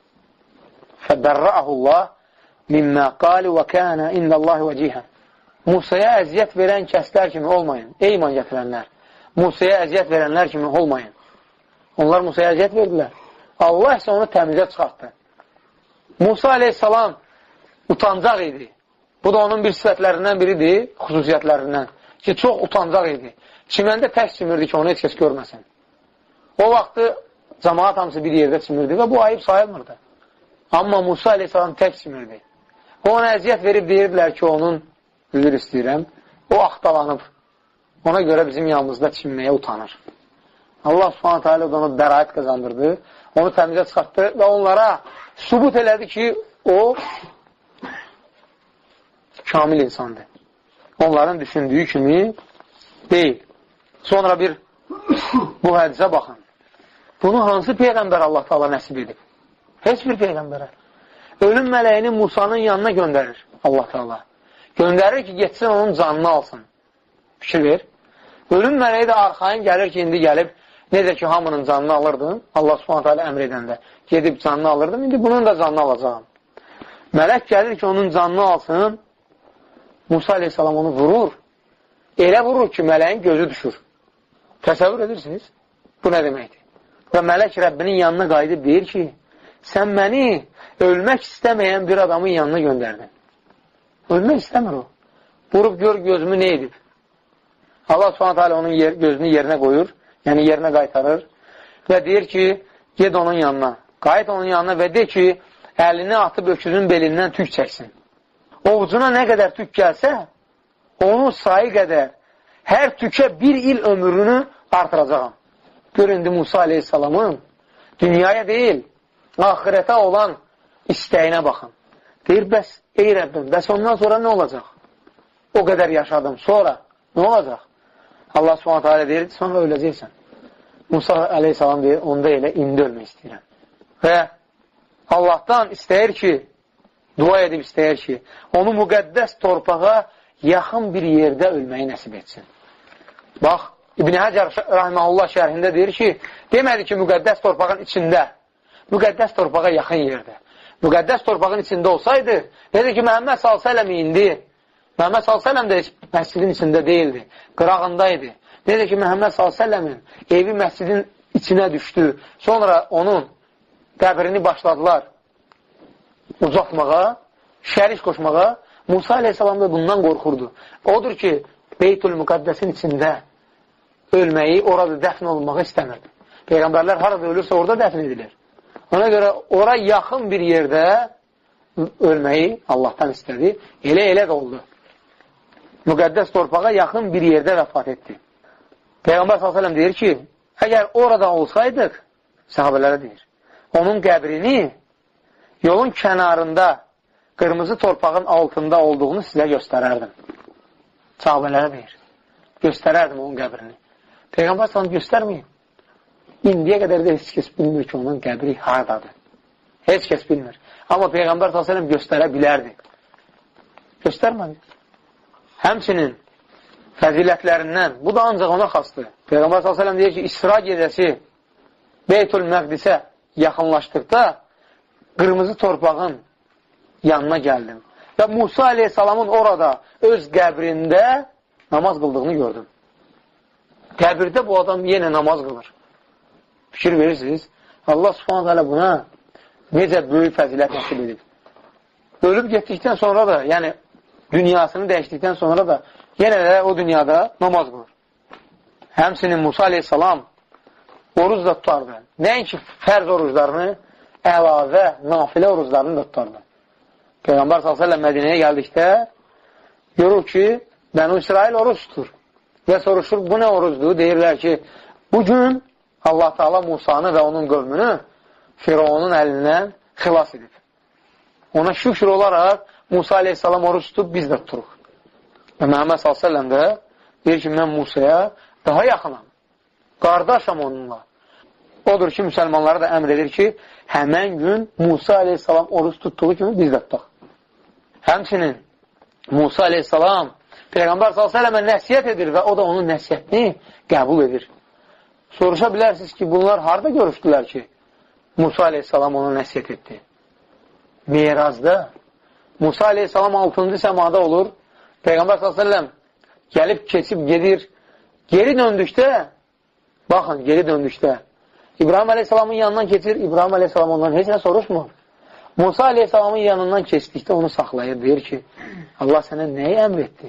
fəbərrəəhullah mimmə qali və kənə indəllahi vəcihə. Musaya əziyyət verən kəslər kimi olmayın. Ey iman gətirənlər. Musaya əziyyət verənlər kimi olmayın. Onlar Musaya əziyyət verdilər. Allah isə onu təmizə çıxartdı. Musa aleyhissalam utancaq idi. Bu da onun bir sifətlərindən biridir, xüsusiyyətlərindən. Ki, çox utancaq idi. Çiməndə tək çimirdi ki, onu heç kəs görməsin. O vaxtı cəmaat hamısı bir yerdə çimirdi və bu ayıb sayılmırdı. Amma Musa aleyhissalam tək çimirdi. O ona əziyyət verib deyirdilər ki, onun, üzür istəyirəm, o axtalanıb. Ona görə bizim yanımızda çinməyə utanır. Allah subhanətə alə ona bəraət qazandırdı, onu təmizə çıxartdı və onlara sübut elədi ki, o kamil insandır. Onların düşündüyü kimi deyil. Sonra bir bu hədisə baxın. Bunu hansı Peyğəmbər Allah Taala nəsib edib? Heç bir Peyğəmbərə. Ölüm mələyini Musanın yanına göndərir Allah Taala. Göndərir ki, getsin onun canını alsın. Fikir ver. Ölüm mələyi də arxayın gəlir ki, indi gəlib, necə ki, hamının canını alırdın, Allah Subhanahu taala əmr edəndə gedib canını alırdım, indi bunun da canını alacağım. Mələk gəlir ki, onun canını alsın, Musa aleyhissalam onu vurur, elə vurur ki, mələyin gözü düşür. Təsəvvür edirsiniz? Bu nə deməkdir? Və mələk Rəbbinin yanına qayıdıb deyir ki, sən məni ölmək istəməyən bir adamın yanına göndərdin. Ölmək istəmir o. Vurub gör gözümü nə edib? Allah Subhanahu taala onun yer, gözünü yerinə qoyur, yəni yerinə qaytarır və deyir ki, ged onun yanına, qayıt onun yanına və de ki, əlini atıb öküzün belindən tük çəksin. Ovucuna nə qədər tük gəlsə, onun sayı qədər hər tükə bir il ömrünü artıracağım. Gör, indi Musa aleyhissalamın dünyaya deyil, ahirətə olan istəyinə baxın. Deyir, bəs, ey Rəbbim, bəs ondan sonra nə olacaq? O qədər yaşadım, sonra nə olacaq? Allah Subhanahu taala deyir, sonra öləcəksən. Musa aleyhissalam deyir, onda elə indi ölmək istəyirəm. Və Allahdan istəyir ki, dua edib istəyir ki, onu müqəddəs torpağa yaxın bir yerdə ölməyi nəsib etsin. Bax, İbn Həcər Rahiməhullah şərhində deyir ki, demədi ki, müqəddəs torpağın içində, müqəddəs torpağa yaxın yerdə. Müqəddəs torpağın içində olsaydı, dedi ki, Məhəmməd sallallahu əleyhi və səlləm indi, Məhəmməd sallallahu əleyhi və səlləm də məscidin içində deyildi, qırağındaydı. Dedi ki, Məhəmməd sallallahu əleyhi və səlləmin evi məscidin içinə düşdü. Sonra onun qəbrini başladılar ucaltmağa, şərik qoşmağa. Musa aleyhissalam da bundan qorxurdu. Odur ki, Beytül Müqəddəsin içində ölməyi, orada dəfn olunmağı istəmirdi. Peyğəmbərlər harada ölürsə orada dəfn edilir. Ona görə ora yaxın bir yerdə ölməyi Allahdan istədi. Elə-elə də oldu. Müqəddəs torpağa yaxın bir yerdə vəfat etdi. Peyğəmbər sallallahu əleyhi və səlləm deyir ki, əgər orada olsaydıq, sahabələrə deyir, onun qəbrini yolun kənarında qırmızı torpağın altında olduğunu sizə göstərərdim. Sahabələrə deyir, göstərərdim onun qəbrini. Peyğəmbər sallallahu əleyhi və səlləm göstərməyib. İndiyə qədər də heç kəs bilmir ki, onun qəbri haradadır. Heç kəs bilmir. Amma Peyğəmbər sallallahu əleyhi və səlləm göstərə bilərdi. Göstərmədi. Həmçinin fəzilətlərindən, bu da ancaq ona xasdır. Peyğəmbər sallallahu əleyhi və səlləm deyir ki, İsra gecəsi Beytül Məqdisə yaxınlaşdıqda qırmızı torpağın yanına gəldim. Və Musa aleyhissalamın orada öz qəbrində namaz qıldığını gördüm. Qəbirdə bu adam yenə namaz qılır. Fikir verirsiniz, Allah subhanahu teala buna necə böyük fəzilət nəsib edib. Ölüb getdikdən sonra da, yəni dünyasını dəyişdikdən sonra da yenə də o dünyada namaz qılır. Həmçinin Musa aleyhissalam oruz da tutardı. Nəinki fərz oruclarını, əlavə, nafilə oruclarını da tutardı. Peyğəmbər sallallahu əleyhi və səlləm Mədinəyə gəldikdə görür ki, Bənu İsrail oruc tutur. Və soruşur, bu nə orucdur? Deyirlər ki, bugün Allah Taala Musanı və onun qövmünü Firavunun əlindən xilas edib. Ona şükür olaraq Musa aleyhissalam oruc tutub, biz də tuturuq. Və Məhəmməd sallallahu əleyhi və səlləm də deyir ki, mən Musaya daha yaxınam. Qardaşam onunla. Odur ki, müsəlmanlara da əmr edir ki, həmən gün Musa aleyhissalam oruc tutduğu kimi biz də tutaq. Həmçinin Musa aleyhissalam Peyğəmbər sallallahu əleyhi və səlləmə nəsihət edir və o da onun nəsihətini qəbul edir. Soruşa bilərsiniz ki, bunlar harada görüşdülər ki, Musa aleyhissalam ona nəsihət etdi? Mirazda Musa aleyhissalam altıncı səmada olur. Peyğəmbər sallallahu əleyhi və səlləm gəlib, keçib, gedir. Geri döndükdə, baxın, geri döndükdə İbrahim aleyhissalamın yanından keçir. İbrahim aleyhissalam ondan heç nə soruşmur. Musa aleyhissalamın yanından keçdikdə onu saxlayır. Deyir ki, Allah sənə nəyi əmr etdi?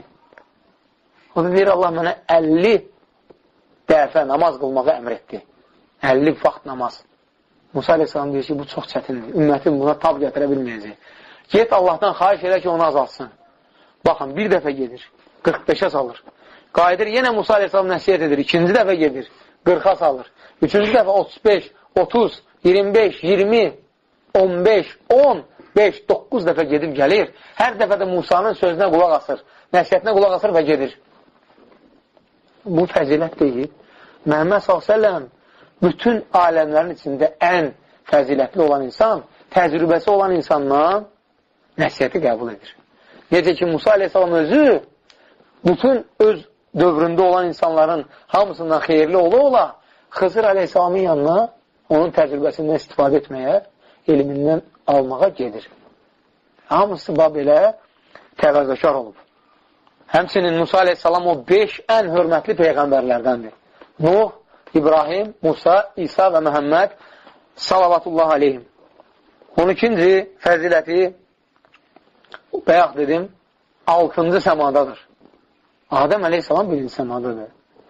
O da deyir, Allah mənə əlli dəfə namaz qılmağı əmr etdi. əlli vaxt namaz. Musa aleyhissalam deyir ki, bu çox çətindir. Ümmətin buna tab gətirə bilməyəcək. Get Allahdan xahiş elə ki, onu azalsın. Baxın, bir dəfə gedir, qırx beşə salır. Qayıdır, yenə Musa aleyhissalam nəsiyyət edir, ikinci dəfə gedir, qırxa salır. Üçüncü dəfə otuz beş, otuz, iyirmi beş, iyirmi, on beş, on beş, doqquz dəfə gedib gəlir. Hər dəfə də Musanın sözünə qulaq asır, nəsiyyətinə qulaq asır və gedir. bu fəzilət deyil. Məhəmməd sallallahu əleyhi və səlləm bütün aləmlərin içində ən fəzilətli olan insan, təcrübəsi olan insandan nəsiyyəti qəbul edir. Necə ki, Musa aleyhissalam özü bütün öz dövründə olan insanların hamısından xeyirli ola-ola Xızır aleyhissalamın yanına onun təcrübəsindən istifadə etməyə, elmindən almağa gedir. Hamısı belə təvəzzəkar olub. Həmçinin Musa aleyhissalam o beş ən hörmətli peyğəmbərlərdəndir. Nuh, İbrahim, Musa, İsa və Məhəmməd salavatullah aleyhim. on ikinci fəziləti bayaq dedim, altıncı səmadadır. Adəm aleyhissalam birinci səmadadır.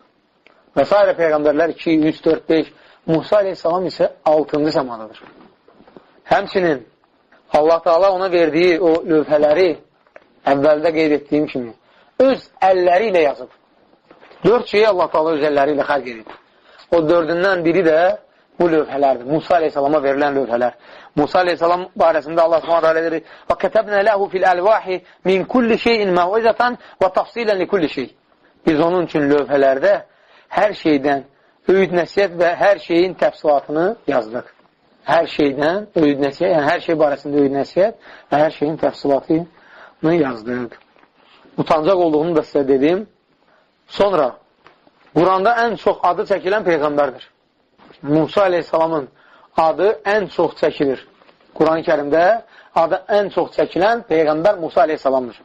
Və s. peyğəmbərlər iki, üç, dörd, beş, Musa aleyhissalam isə altıncı səmadadır. Həmçinin Allah Teala ona verdiyi o lövhələri əvvəldə qeyd etdiyim kimi öz əlləri ilə yazıb. Dörd şeyi Allah Teala öz əlləri ilə xərq edib. O dördündən biri də bu lövhələrdir. Musa aleyhissalama verilən lövhələr. Musa aleyhissalam barəsində Allah subhanahu wa ta'ala deyir: "Və kətəbnə ləhu fil əlvahi min kulli şeyin məvizatan və tafsilən li kulli şey." Biz onun üçün lövhələrdə hər şeydən öyüd nəsiyyət və hər şeyin təfsilatını yazdıq. Hər şeydən öyüd nəsiyyət, yəni hər şey barəsində öyüd nəsiyyət və hər şeyin təfsilatını yazdıq. Utancaq olduğunu da sizə dedim. Sonra Quranda ən çox adı çəkilən peyğəmbərdir. Musa aleyhissalamın adı ən çox çəkilir. Quran-ı Kərimdə adı ən çox çəkilən peyğəmbər Musa aleyhissalamdır.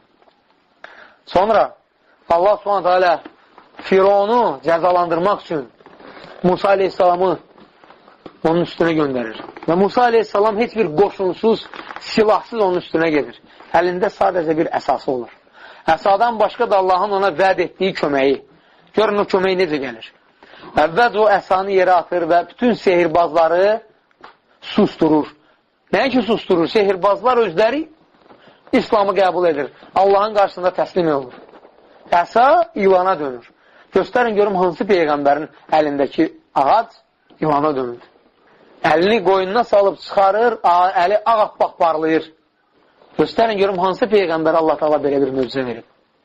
Sonra Allah subhanahu teala Fironu cəzalandırmaq üçün Musa aleyhissalamı onun üstünə göndərir. Və Musa aleyhissalam heç bir qoşunsuz, silahsız onun üstünə gedir. Əlində sadəcə bir əsası olur. Əsadan başqa da Allahın ona vəd etdiyi köməyi. Görün o kömək necə gəlir. Əvvəl o əsanı yerə atır və bütün sehirbazları susturur. Nəyə ki susturur? Sehirbazlar özləri İslamı qəbul edir. Allahın qarşısında təslim olur. Əsa ilana dönür. Göstərin görüm hansı peyğəmbərin əlindəki ağac ilana dönür. Əlini qoyununa salıb çıxarır, əli ağappaq parlayır. Göstərin görüm hansı peyğəmbər Allah Teala belə bir möcüzə verib.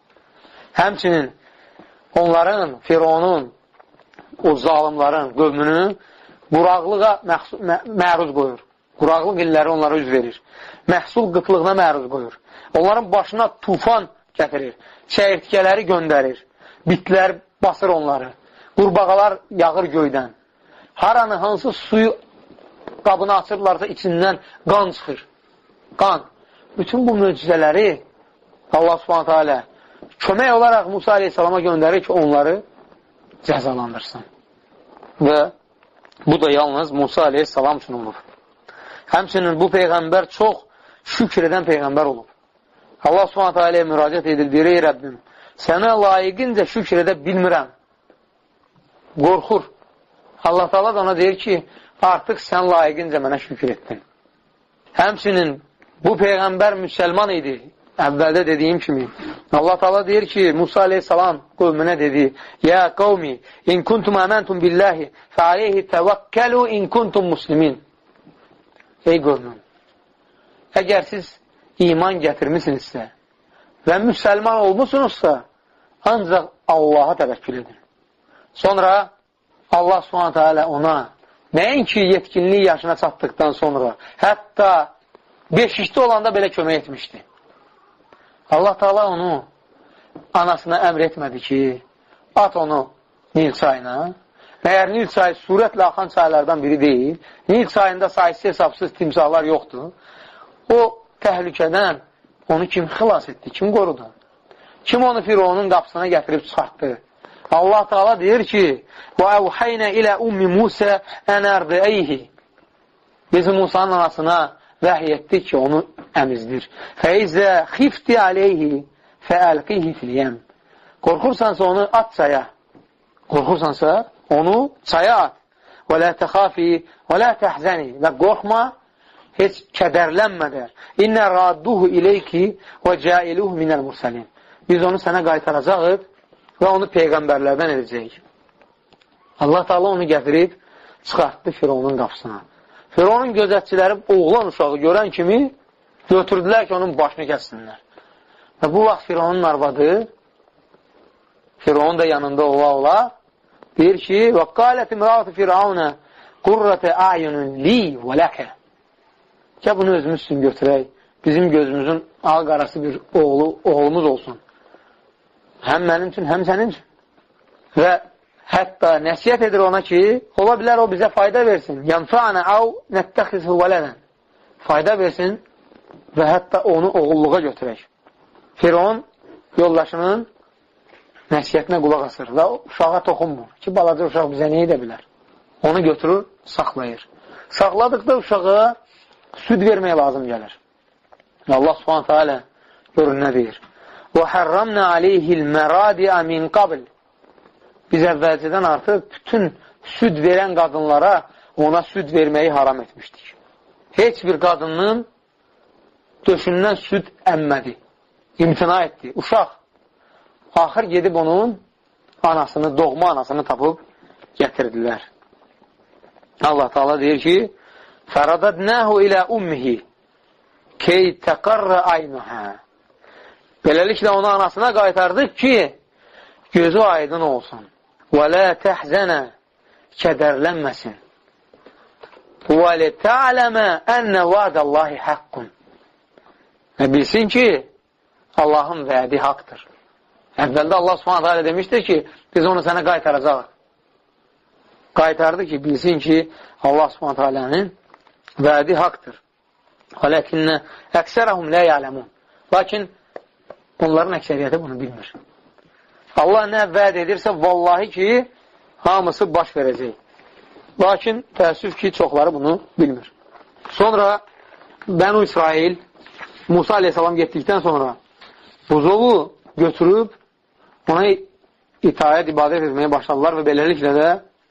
Həmçinin onların, Fironun, o zalimların qövmünü quraqlığa məruz qoyur. Quraqlıq illəri onlara üz verir. Məhsul qıtlığına məruz qoyur. Onların başına tufan gətirir. Çəyirtkələri göndərir. Bitlər basır onları. Qurbağalar yağır göydən. Haranı, hansı suyu qabını açırlarsa içindən qan çıxır. Qan. Bütün bu möcüzələri Allah subhanahu teala kömək olaraq Musa aleyhissalama göndərir ki, onları cəzalandırsın. Və bu da yalnız Musa aleyhissalam üçün olur. Həmçinin bu peyğəmbər çox şükür edən peyğəmbər olub. Allah subhanahu teala'ya müraciət edir, deyir, ey Rəbbim, sənə layiqincə şükür edə bilmirəm. Qorxur. Allah Teala da ona deyir ki, artıq sən layiqincə mənə şükür etdin. Həmçinin bu peyğəmbər müsəlman idi. Əvvəldə dediyim kimi. Allah Teala deyir ki, Musa aleyhissalam qövmünə dedi, ya qavmi, in kuntum əməntum billahi, fə aleyhi təvəkkəlu in kuntum muslimin. Ey qövmüm, əgər siz iman gətirmisinizsə və müsəlman olmusunuzsa, ancaq Allaha təvəkkül edin. Sonra Allah subhanahu teala ona nəinki yetkinlik yaşına çatdıqdan sonra, hətta beşikdə olanda belə kömək etmişdi. Allah Teala onu anasına əmr etmədi ki, at onu Nil çayına. Məyər Nil çayı sürətlə axan çaylardan biri deyil. Nil çayında sayısız hesabsız timsahlar yoxdur. O təhlükədən onu kim xilas etdi, kim qorudu? Kim onu Fironun qapısına gətirib çıxartdı? Allah Teala deyir ki, وَاَوْحَيْنَ إِلَى أُمِّ مُوسَى أَنْ أَرْضِعَيْهِ Biz Musa'nın anasına vəhiy etdik ki, onu əmizdir. فَاِذَا خِفْتِ عَلَيْهِ فَأَلْقِهِ فِي الْيَمْ Qorxursansa onu at çaya. Qorxursansa onu çaya at. وَلَا تَخَافِي وَلَا تَحْزَنِي Və qorxma, heç kədərlənmədər. İnnə radduhu iləyki və cailuhu minəl mursalin. Biz onu sənə qaytaracağıq və onu peyğəmbərlərdən edəcəyik. Allah Teala onu gətirib çıxartdı Fironun qapısına. Fironun gözətçiləri oğlan uşağı görən kimi götürdülər ki, onun başını kəssinlər. Və bu vaxt Fironun arvadı Firavun da yanında ola ola deyir ki, və qalət imra'atu firavunə qurrətə a'yunun li və ləkə. Gəl bunu özümüz üçün götürək. Bizim gözümüzün ağ qarası bir oğlu, oğlumuz olsun. Həm mənim üçün, həm sənin üçün. Və hətta nəsiyyət edir ona ki, ola bilər o bizə fayda versin. Yanfa'ana av nəttəxizhu vələdən. Fayda versin və hətta onu oğulluğa götürək. Firavun yoldaşının nəsiyyətinə qulaq asır və uşağa toxunmur ki, balaca uşaq bizə nə edə bilər? Onu götürür, saxlayır. Saxladıqda uşağa süd vermək lazım gəlir. Allah subhanətə alə görün nə deyir? وَحَرَّمْنَا عَلَيْهِ الْمَرَادِعَ مِنْ قَبْلِ. Biz əvvəlcədən artıq bütün süd verən qadınlara ona süd verməyi haram etmişdik. Heç bir qadının döşündən süd əmmədi. İmtina etdi. Uşaq. Axır gedib onun anasını, doğma anasını tapıb gətirdilər. Allah Teala deyir ki, فَرَدَدْنَاهُ إِلَى أُمِّهِ كَيْ تَقَرَّ عَيْنُهَا. Beləliklə onu anasına qaytardıq ki, gözü aydın olsun. وَلَا تَحْزَنَ kədərlənməsin. وَلِتَعْلَمَ أَنَّ وَعْدَ اللّٰهِ حَقٌّ. Və bilsin ki, Allahın vədi haqdır. Əvvəldə Allah subhanətə alə demişdir ki, biz onu sənə qaytaracaq. Qaytardı ki, bilsin ki, Allah subhanətə alənin vədi haqdır. وَلَكِنَّ əksərəhum lə yələmun. Lakin onların əksəriyyəti bunu bilmir. Allah nə vəd edirsə, vallahi ki, hamısı baş verəcək. Lakin təəssüf ki, çoxları bunu bilmir. Sonra Bənu İsrail Musa aleyhissalam getdikdən sonra buzovu götürüb ona itayət, ibadət etməyə başladılar və beləliklə də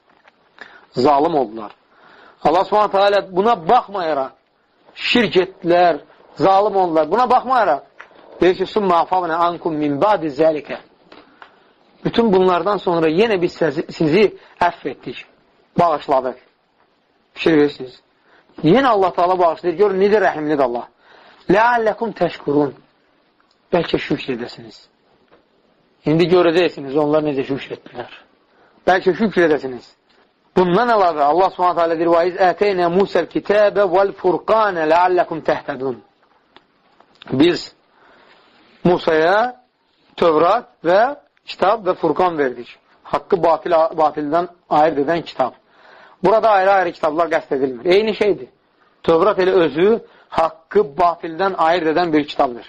zalim oldular. Allah subhanətə alə buna baxmayaraq şirk etdilər, zalim oldular. Buna baxmayaraq deyir ki, sümmə afavnə ankum min ba'di zəlikə. Bütün bunlardan sonra yenə biz sizi əff etdik, bağışladıq. Fikir verirsiniz. Yenə Allah Teala bağışlayır. Görün, necə rəhimlidir Allah. Ləalləkum təşkurun. Bəlkə şükr edəsiniz. İndi görəcəksiniz, onlar necə şükr etdilər. Bəlkə şükr edəsiniz. Bundan əlavə Allah Subhanahu taala deyir: "Və iz ətəynə Musa'l kitəbə vəl furqanə ləalləkum təhtədun." Biz Musaya Tövrat və kitab və Furqan verdik. Haqqı batil, batildən ayırt edən kitab. Burada ayrı-ayrı kitablar qəsd edilmir. Eyni şeydir. Tövrat elə özü haqqı batildən ayırt edən bir kitabdır.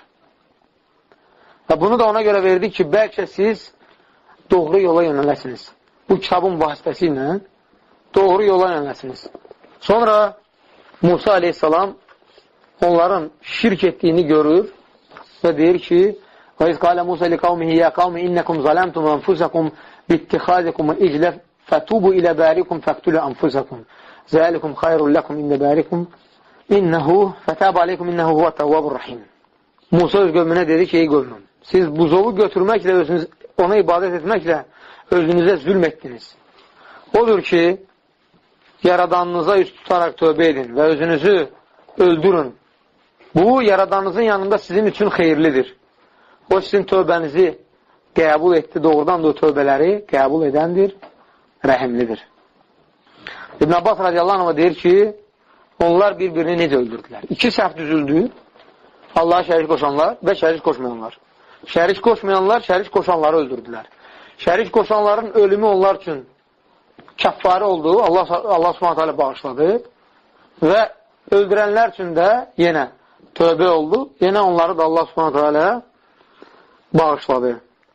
Və bunu da ona görə verdik ki, bəlkə siz doğru yola yönələsiniz. Bu kitabın vasitəsi ilə doğru yola yönələsiniz. Sonra Musa aleyhissalam onların şirk etdiyini görür və deyir ki, وَاِذْ قَالَ مُوسَى لِقَوْمِهِ يَا قَوْمِ إِنَّكُمْ ظَلَمْتُمْ أَنْفُسَكُمْ بِاتِّخَاذِكُمْ الْإِجْلَ فَتُوبُوا إِلَى بَارِكُمْ فَاقْتُلُوا أَنْفُسَكُمْ ذَلِكُمْ خَيْرٌ لَكُمْ عِنْدَ بَارِكُمْ إِنَّهُ فَتَابَ عَلَيْكُمْ إِنَّهُ هُوَ التَّوَّابُ الرَّحِيمُ. Musa öz qövmünə dedi ki, ey qövmüm, siz buzovu götürməklə, özünüz, ona ibadət etməklə özünüzə zülm etdiniz. Odur ki, yaradanınıza üst tutaraq tövbə edin və özünüzü öldürün. Bu, yaradanınızın yanında sizin üçün xeyirlidir. O sizin tövbənizi qəbul etdi, doğrudan da o tövbələri qəbul edəndir, rəhimlidir. İbn Abbas radiyallahu anh deyir ki, onlar bir-birini necə öldürdülər? İki səhv düzüldü, Allah'a şərik qoşanlar və şərik qoşmayanlar. Şərik qoşmayanlar, şərik qoşanları öldürdülər. Şərik qoşanların ölümü onlar üçün kəffarı oldu, Allah, Allah subhanət hələ bağışladı və öldürənlər üçün də yenə tövbə oldu, yenə onları da Allah subhanət hələ bağışladı.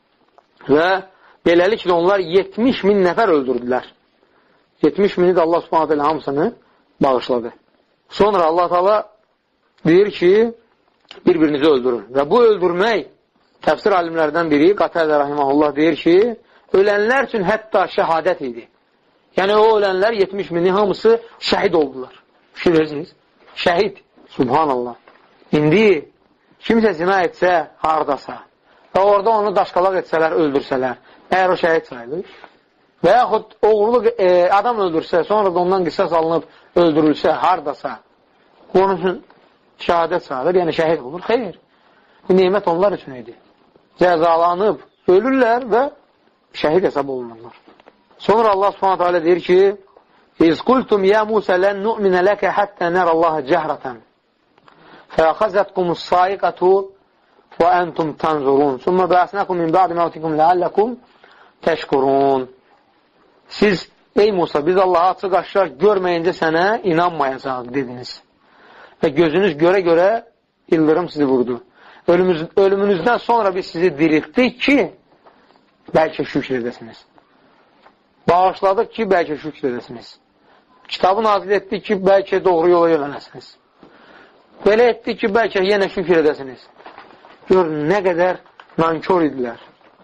Və beləliklə onlar yetmiş min nəfər öldürdülər. yetmiş mini də Allah subhanət hələ hamısını bağışladı. Sonra Allah Teala deyir ki, bir-birinizi öldürün. Və bu öldürmək, təfsir alimlərdən biri, Qatədə Rahiməhullah deyir ki, ölənlər üçün hətta şəhadət idi. Yəni, o ölənlər yetmiş mini hamısı şəhid oldular. Fikir verirsiniz? Şəhid. Subhanallah. İndi kimsə zina etsə, haradasa və orada onu daşqalaq etsələr, öldürsələr, əgər o şəhid sayılır və yaxud oğurluq e, adam öldürsə, sonra da ondan qisas alınıb öldürülsə, haradasa, onun üçün şəhadət sayılır, yəni şəhid olur. Xeyr. Bu nimət onlar üçün idi. Cəzalanıb, ölürlər və şəhid hesab olunurlar. Sonra Allah subhanahu teala deyir ki, İz qultum ya Musa lən nu'minə ləkə həttə nərəllaha cəhrətən fəəxəzətkumus saiqatu və əntum tanzurun sümmə bəəsnəkum min bə'di məvtikum ləalləkum təşkurun. Siz, ey Musa, biz Allaha açıq aşkar görməyincə sənə inanmayacaq dediniz. Və gözünüz görə-görə ildırım sizi vurdu. Ölümüz, ölümünüzdən sonra biz sizi diriltdik ki, bəlkə şükür edəsiniz. Bağışladıq ki, bəlkə şükür edəsiniz. Kitabı nazil etdik ki, bəlkə doğru yola yönələsiniz. Belə etdik ki, bəlkə yenə şükür edəsiniz. Gör, nə qədər nankör idilər.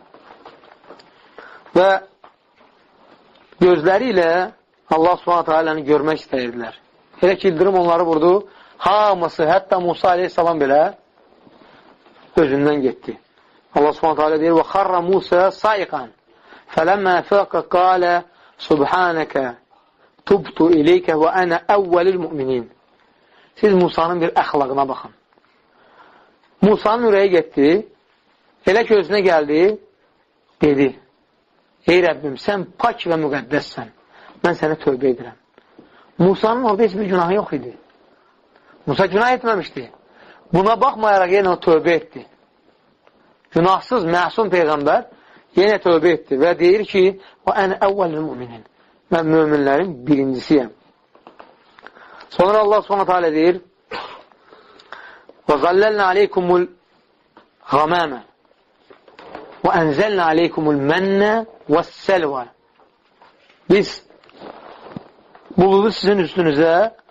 Və gözləri ilə Allah subhanahu teala'nı görmək istəyirdilər. Elə ki, ildırım onları vurdu. Hamısı, hətta Musa aleyhissalam belə özündən getdi. Allah subhanahu teala deyir, وَخَرَّ مُوسَى صَيْقًا فَلَمَّا فَاقَ قَالَ سُبْحَانَكَ تُبْتُ إِلَيْكَ وَأَنَا أَوَّلِ الْمُؤْمِنِينَ. Siz Musa'nın bir əxlaqına baxın. Musa'nın ürəyi getdi, elə ki, özünə gəldi, dedi, ey Rəbbim, sən pak və müqəddəssən, mən sənə tövbə edirəm. Musa'nın orada heç bir günahı yox idi. Musa günah etməmişdi. Buna baxmayaraq yenə o tövbə etdi. Günahsız, məsum Peyğəmbər yenə tövbə etdi və deyir ki, o ən əvvəlin müminin. Mən möminlərin birincisiyəm. Sonra Allah subhanahu teala deyir, وَظَلَّلْنَا عَلَيْكُمُ الْغَمَامَ وَأَنْزَلْنَا عَلَيْكُمُ الْمَنَّ وَالسَّلْوَى. Biz buludu sizin üstünüzə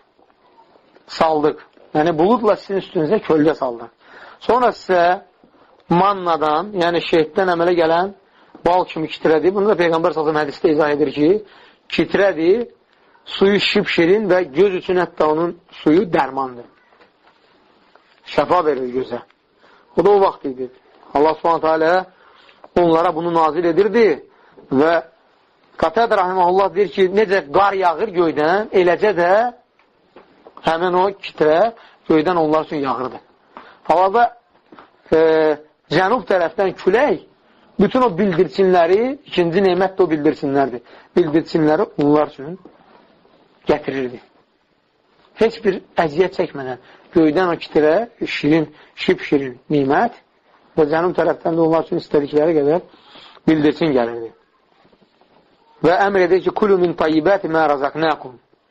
saldıq. Yəni, buludla sizin üstünüzə kölgə saldıq. Sonra sizə mannadan, yəni şehiddən əmələ gələn bal kimi kitrədir. Bunu da Peyğəmbər sallallahu hədisdə izah edir ki, kitrədir, suyu şipşirin və göz üçün hətta onun suyu dərmandır. Şəfa verir gözə. O da o vaxt idi. Allah subhanahu teala onlara bunu nazil edirdi və Qatədə rahiməhullah deyir ki, necə qar yağır göydən, eləcə də həmin o kitrə göydən onlar üçün yağırdı. Havada e, cənub tərəfdən külək bütün o bildirçinləri, ikinci neymət də o bildirçinlərdir. Bildirçinləri onlar üçün gətirirdi. Heç bir əziyyət çəkmədən göydən o kitrə, şirin, şip-şirin neymət və cənub tərəfdən də onlar üçün istədikləri qədər bildirçin gəlirdi. Və əmr edir ki, kulu min tayyibəti mə razaqnakum.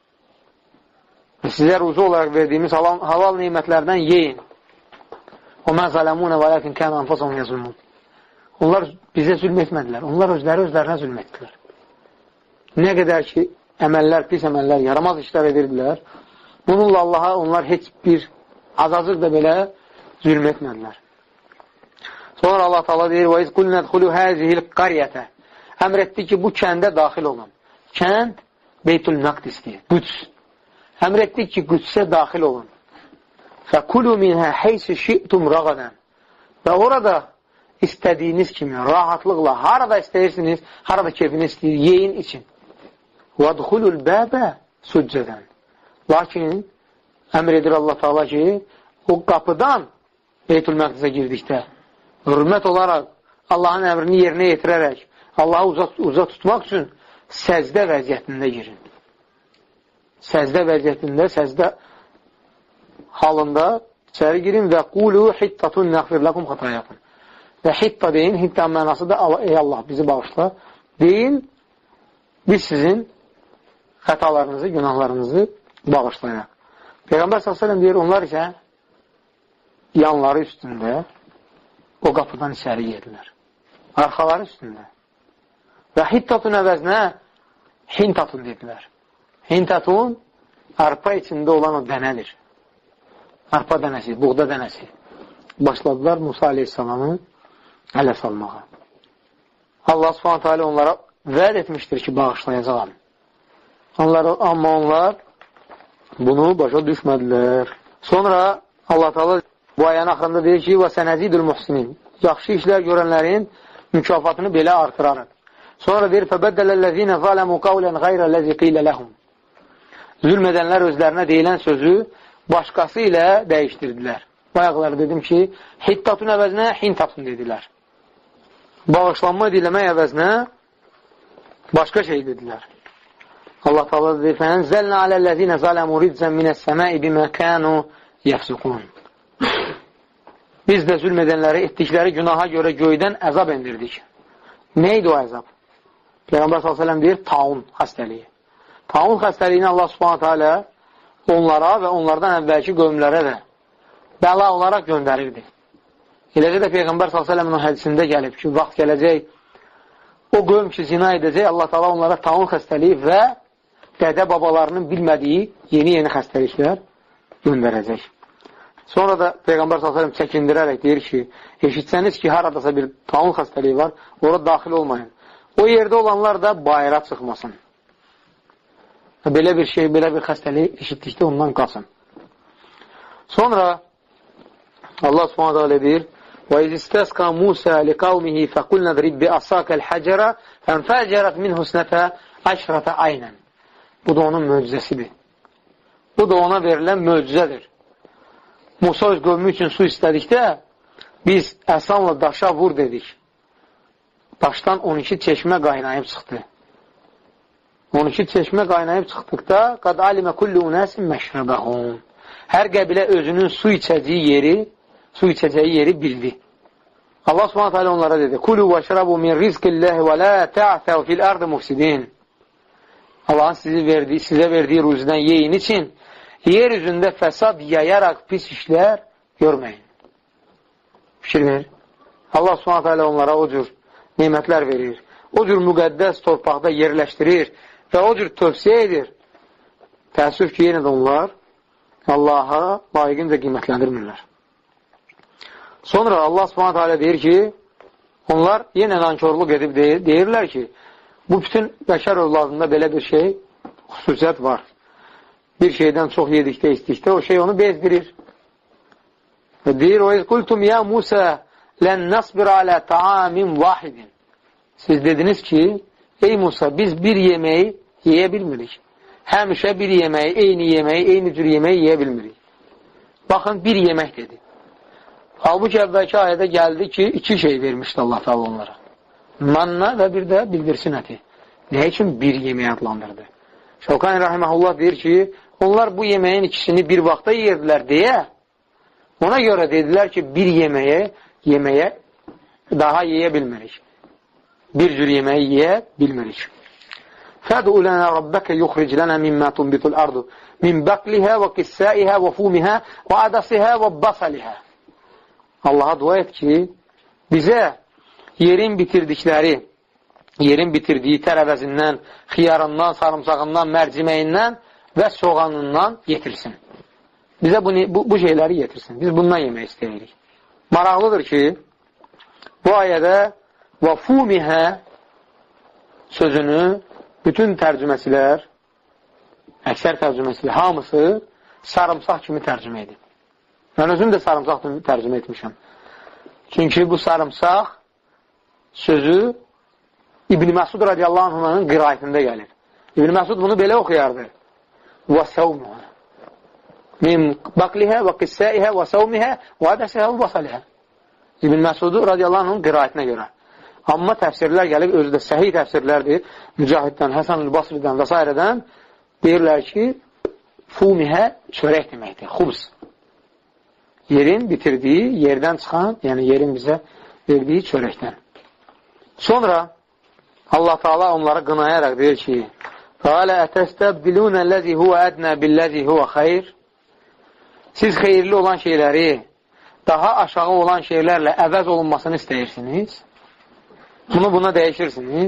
Sizə ruzu olaraq verdiyimiz halal, halal neymətlərdən yeyin. O mən zələmunə və ləkin kən anfasahum yazulmun. Onlar bizə zülm etmədilər. Onlar özləri özlərinə zülm etdilər. Nə qədər ki, əməllər, pis əməllər, yaramaz işlər edirdilər, bununla Allaha onlar heç bir azacıq da belə zülm etmədilər. Sonra Allah Teala deyir, وَاِذْ قُلْنَا دْخُلُوا هَذِهِ الْقَرْيَةَ Əmr etdi ki, bu kəndə daxil olun. Kənd Beytül Məqdisdir, Qüds. Əmr etdi ki, Qüdsə daxil olun. فَكُلُوا مِنْهَا حَيْسِ شِئْتُمْ رَغَدًا Və orada istədiyiniz kimi, rahatlıqla, harada istəyirsiniz, harada keyfiniz istəyir, yeyin için. وَدْخُلُوا الْبَابَ سُجَّدًا Lakin əmr edir Allah Teala ki, o qapıdan Beytül Məqdisə girdikdə, hürmət olaraq, Allahın əmrini yerinə yetirərək, Allahı uzaq, uzaq tutmaq üçün səzdə vəziyyətində girin. Səzdə vəziyyətində, səzdə halında içəri girin və qulu hittatun nəğfir lakum xatayaqın. Və hitta deyin, hitta mənası da ey Allah bizi bağışla. Deyin, biz sizin xətalarınızı, günahlarınızı bağışlayaq. Peyğəmbər sallallahu əleyhi və səlləm deyir, onlar isə yanları üstündə o qapıdan içəri yedilər. Arxaları üstündə. Və hittatun əvəzinə hintatun dedilər. Hintatun arpa içində olan o dənədir. Arpa dənəsi, buğda dənəsi. Başladılar Musa aleyhissalamı ələ salmağa. Allah subhanətə alə onlara vəd etmişdir ki, bağışlayacaqam. Onlar, amma onlar bunu başa düşmədilər. Sonra Allah Teala bu ayənin axırında deyir ki, və sənəzidül muhsinin. Yaxşı işlər görənlərin mükafatını belə artırarıq. Sonra deyir, fəbəddələl-ləzinə zələmu qavlən qayrəl-ləzi qilə ləhum. Zülm edənlər özlərinə deyilən sözü başqası ilə dəyişdirdilər. Bayaqları dedim ki, hittatun əvəzinə hintatun dedilər. Bağışlanma ediləmək əvəzinə başqa şey dedilər. Allah Teala dedi: "Fənzəlnə aləl-ləzīnə zələmū riccən minəs-səmai bimə kanu yefsukun." Biz də zülm edənləri etdikləri günaha görə göydən əzab endirdik. Neydi o əzab? Peyğəmbər sallallahu əleyhi və səlləm deyir, taun xəstəliyi. Taun xəstəliyini Allah Subhanahu taala onlara və onlardan əvvəlki qövmlərə də bəla olaraq göndərirdi. Eləcə də Peyğəmbər sallallahu əleyhi və səlləmin o hədisində gəlib ki, vaxt gələcək, o qövm ki, zina edəcək, Allah Taala onlara taun xəstəliyi və dədə babalarının bilmədiyi yeni-yeni xəstəliklər göndərəcək. Sonra da Peyğəmbər sallallahu əleyhi və səlləm çəkindirərək deyir ki, eşitsəniz ki, haradasa bir taun xəstəliyi var, ora daxil olmayın. O yerdə olanlar da bayıra çıxmasın. Belə bir şey, belə bir xəstəliyi eşitdikdə ondan qaçın. Sonra Allah Subhanahu taala deyir: "Və izistəsqa Musa liqavmihi fəqulna drib bi asakal hacara fanfajarat minhu isnata ashrata aynan." Bu da onun möcüzəsidir. Bu da ona verilən möcüzədir. Musa öz qövmü üçün su istədikdə biz əsanla daşa vur dedik. Daşdan on iki çeşmə qaynayıb çıxdı. on iki çeşmə qaynayıb çıxdıqda qad alimə kullu unasin məşrabahum. Hər qəbilə özünün su içəcəyi yeri, su içəcəyi yeri bildi. Allah Subhanahu taala onlara dedi: "Kulu veşrabu min rizqillahi və la ta'thaw fil ardı mufsidin." Allahın sizi verdiyi, sizə verdiyi ruzdan yeyin için yer üzündə fəsad yayaraq pis işlər görməyin. Fikir verir. Allah Subhanahu taala onlara o cür nemətlər verir. O cür müqəddəs torpaqda yerləşdirir və o cür tövsiyə edir. Təəssüf ki, yenə də onlar Allaha layiqincə qiymətləndirmirlər. Sonra Allah Subhanahu taala deyir ki, onlar yenə nankörlük edib deyir, deyirlər ki, bu bütün bəşər övladında belə bir şey, xüsusiyyət var. Bir şeydən çox yedikdə, istikdə o şey onu bezdirir. Və deyir: "O iz qultum ya Musa lən nasbir alə ta'amin vahidin." Siz dediniz ki, ey Musa, biz bir yeməyi yeyə bilmirik. Həmişə bir yeməyi, eyni yeməyi, eyni cür yeməyi yeyə bilmirik. Baxın, bir yemək dedi. Halbuki əvvəlki ayədə gəldi ki, iki şey vermişdi Allah Teala onlara. Manna və bir də bildirsin əti. Nə üçün bir yeməyi adlandırdı? Şavkani Rahiməhullah deyir ki, onlar bu yeməyin ikisini bir vaxtda yerdilər deyə, ona görə dedilər ki, bir yeməyə, yeməyə daha yeyə bilmirik. Bir cür yeməyi yeyə bilmirik. فَدْعُ لَنَا رَبَّكَ يُخْرِجْ لَنَا مِمَّا تُنْبِتُ الْأَرْضُ مِنْ بَقْلِهَا وَقِسَّائِهَا وَفُومِهَا وَعَدَسِهَا وَبَّصَلِهَا. Allaha dua et ki, bizə yerin bitirdikləri, yerin bitirdiyi tərəvəzindən, xiyarından, sarımsağından, mərciməyindən və soğanından yetirsin. Bizə bu, bu, bu şeyləri yetirsin. Biz bundan yemək istəyirik. Maraqlıdır ki, bu ayədə وَفُومِهَا sözünü bütün tərcüməsilər, əksər tərcüməsilər, hamısı sarımsaq kimi tərcümə edib. Mən özüm də sarımsaq kimi tərcümə etmişəm. Çünki bu sarımsaq sözü İbn Məsud radiyallahu anh'ın qiraətində gəlir. İbn Məsud bunu belə oxuyardı. وَسَوْمُهَا مِنْ بَقْلِهَا وَقِسَّائِهَا وَسَوْمِهَا وَعَدَسِهَا وَبَصَلِهَا. İbn Məsud radiyallahu anh'ın qiraətinə görə. Amma təfsirlər gəlib, özü də səhih təfsirlərdir. Mücahiddən, Həsən-ül Basridən və s. deyirlər ki, fumihə çörək deməkdir, xubz. Yerin bitirdiyi, yerdən çıxan, yəni yerin bizə verdiyi çörəkdən. Sonra Allah Teala onlara qınayaraq deyir ki, قَالَ أَتَسْتَبْدِلُونَ الَّذِي هُوَ أَدْنَى بِالَّذِي هُوَ خَيْرٍ. Siz xeyirli olan şeyləri daha aşağı olan şeylərlə əvəz olunmasını istəyirsiniz. Bunu buna dəyişirsiniz.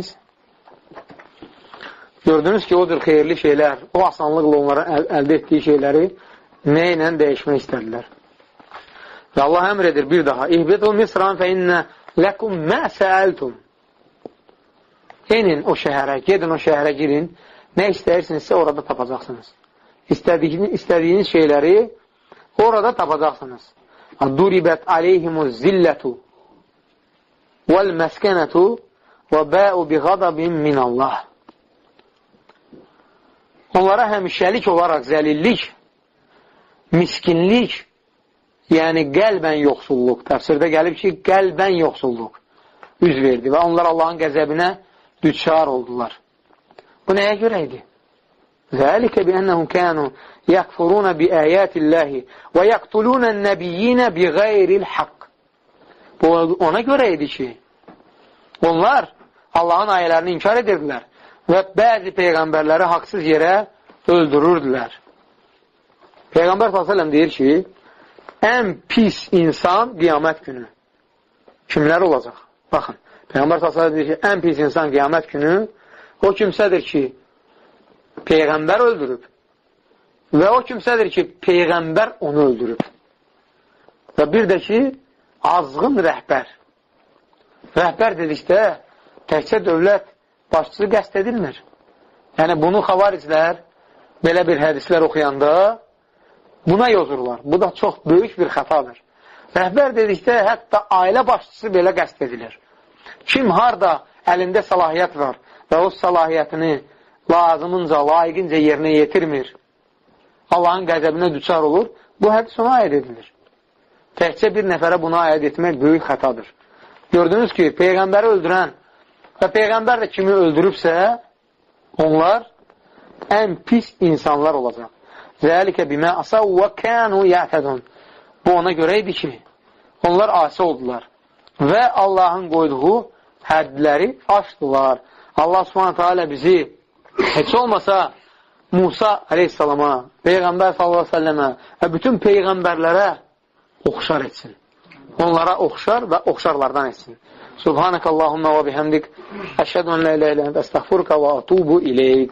Gördünüz ki, o cür xeyirli şeylər, o asanlıqla onların əl əldə etdiyi şeyləri nə ilə dəyişmək istədilər. Və Allah əmr edir bir daha. İhbitu misran fə innə ləkum mə səəltum. Enin o şəhərə, gedin o şəhərə girin. Nə istəyirsinizsə orada tapacaqsınız. İstədiyiniz, istədiyiniz şeyləri orada tapacaqsınız. Duribət aleyhimuz zillətu vəl məskənətu və bə'u bi qadabin minallah. Onlara həmişəlik olaraq zəlillik, miskinlik, yəni qəlbən yoxsulluq, təfsirdə gəlib ki, qəlbən yoxsulluq üz verdi və onlar Allahın qəzəbinə düçar oldular. Bu nəyə görə idi? Zəlikə bi-ənəhum kənu yəkfuruna bi-əyətillahi və yəqtulunə nəbiyyinə bi-qeyril haqq. Bu ona görə idi ki, onlar Allahın ayələrini inkar edirdilər və bəzi peyğəmbərləri haqsız yerə öldürürdülər. Peyğəmbər sallallahu əleyhi və səlləm deyir ki, ən pis insan qiyamət günü. Kimlər olacaq? Baxın, Peyğəmbər sallallahu əleyhi və səlləm deyir ki, ən pis insan qiyamət günü o kimsədir ki, Peyğəmbər öldürüb və o kimsədir ki, Peyğəmbər onu öldürüb. Və bir də ki, azğın rəhbər. Rəhbər dedikdə təkcə dövlət başçısı qəsd edilmir. Yəni, bunu xavariclər belə bir hədislər oxuyanda buna yozurlar. Bu da çox böyük bir xətadır. Rəhbər dedikdə hətta ailə başçısı belə qəsd edilir. Kim harada əlində səlahiyyət var və o səlahiyyətini lazımınca, layiqincə yerinə yetirmir, Allahın qəzəbinə düçar olur, bu hədis ona aid edilir. Təkcə bir nəfərə buna aid etmək böyük xətadır. Gördünüz ki, Peyğəmbəri öldürən və Peyğəmbər də kimi öldürübsə, onlar ən pis insanlar olacaq. Zəlikə bimə asav və kənu yətədun. Bu ona görə idi ki, onlar asi oldular və Allahın qoyduğu hədləri aşdılar. Allah subhanətə alə bizi heç olmasa Musa aleyhissalama, Peyğəmbər sallallahu aleyhi ve səlləmə və bütün peyğəmbərlərə oxşar etsin. Onlara oxşar və oxşarlardan etsin. Subhanəkəllahumma və bihəmdik. Əşhədu ən la iləhə illə əntə əstəğfurka və atubu ileyk.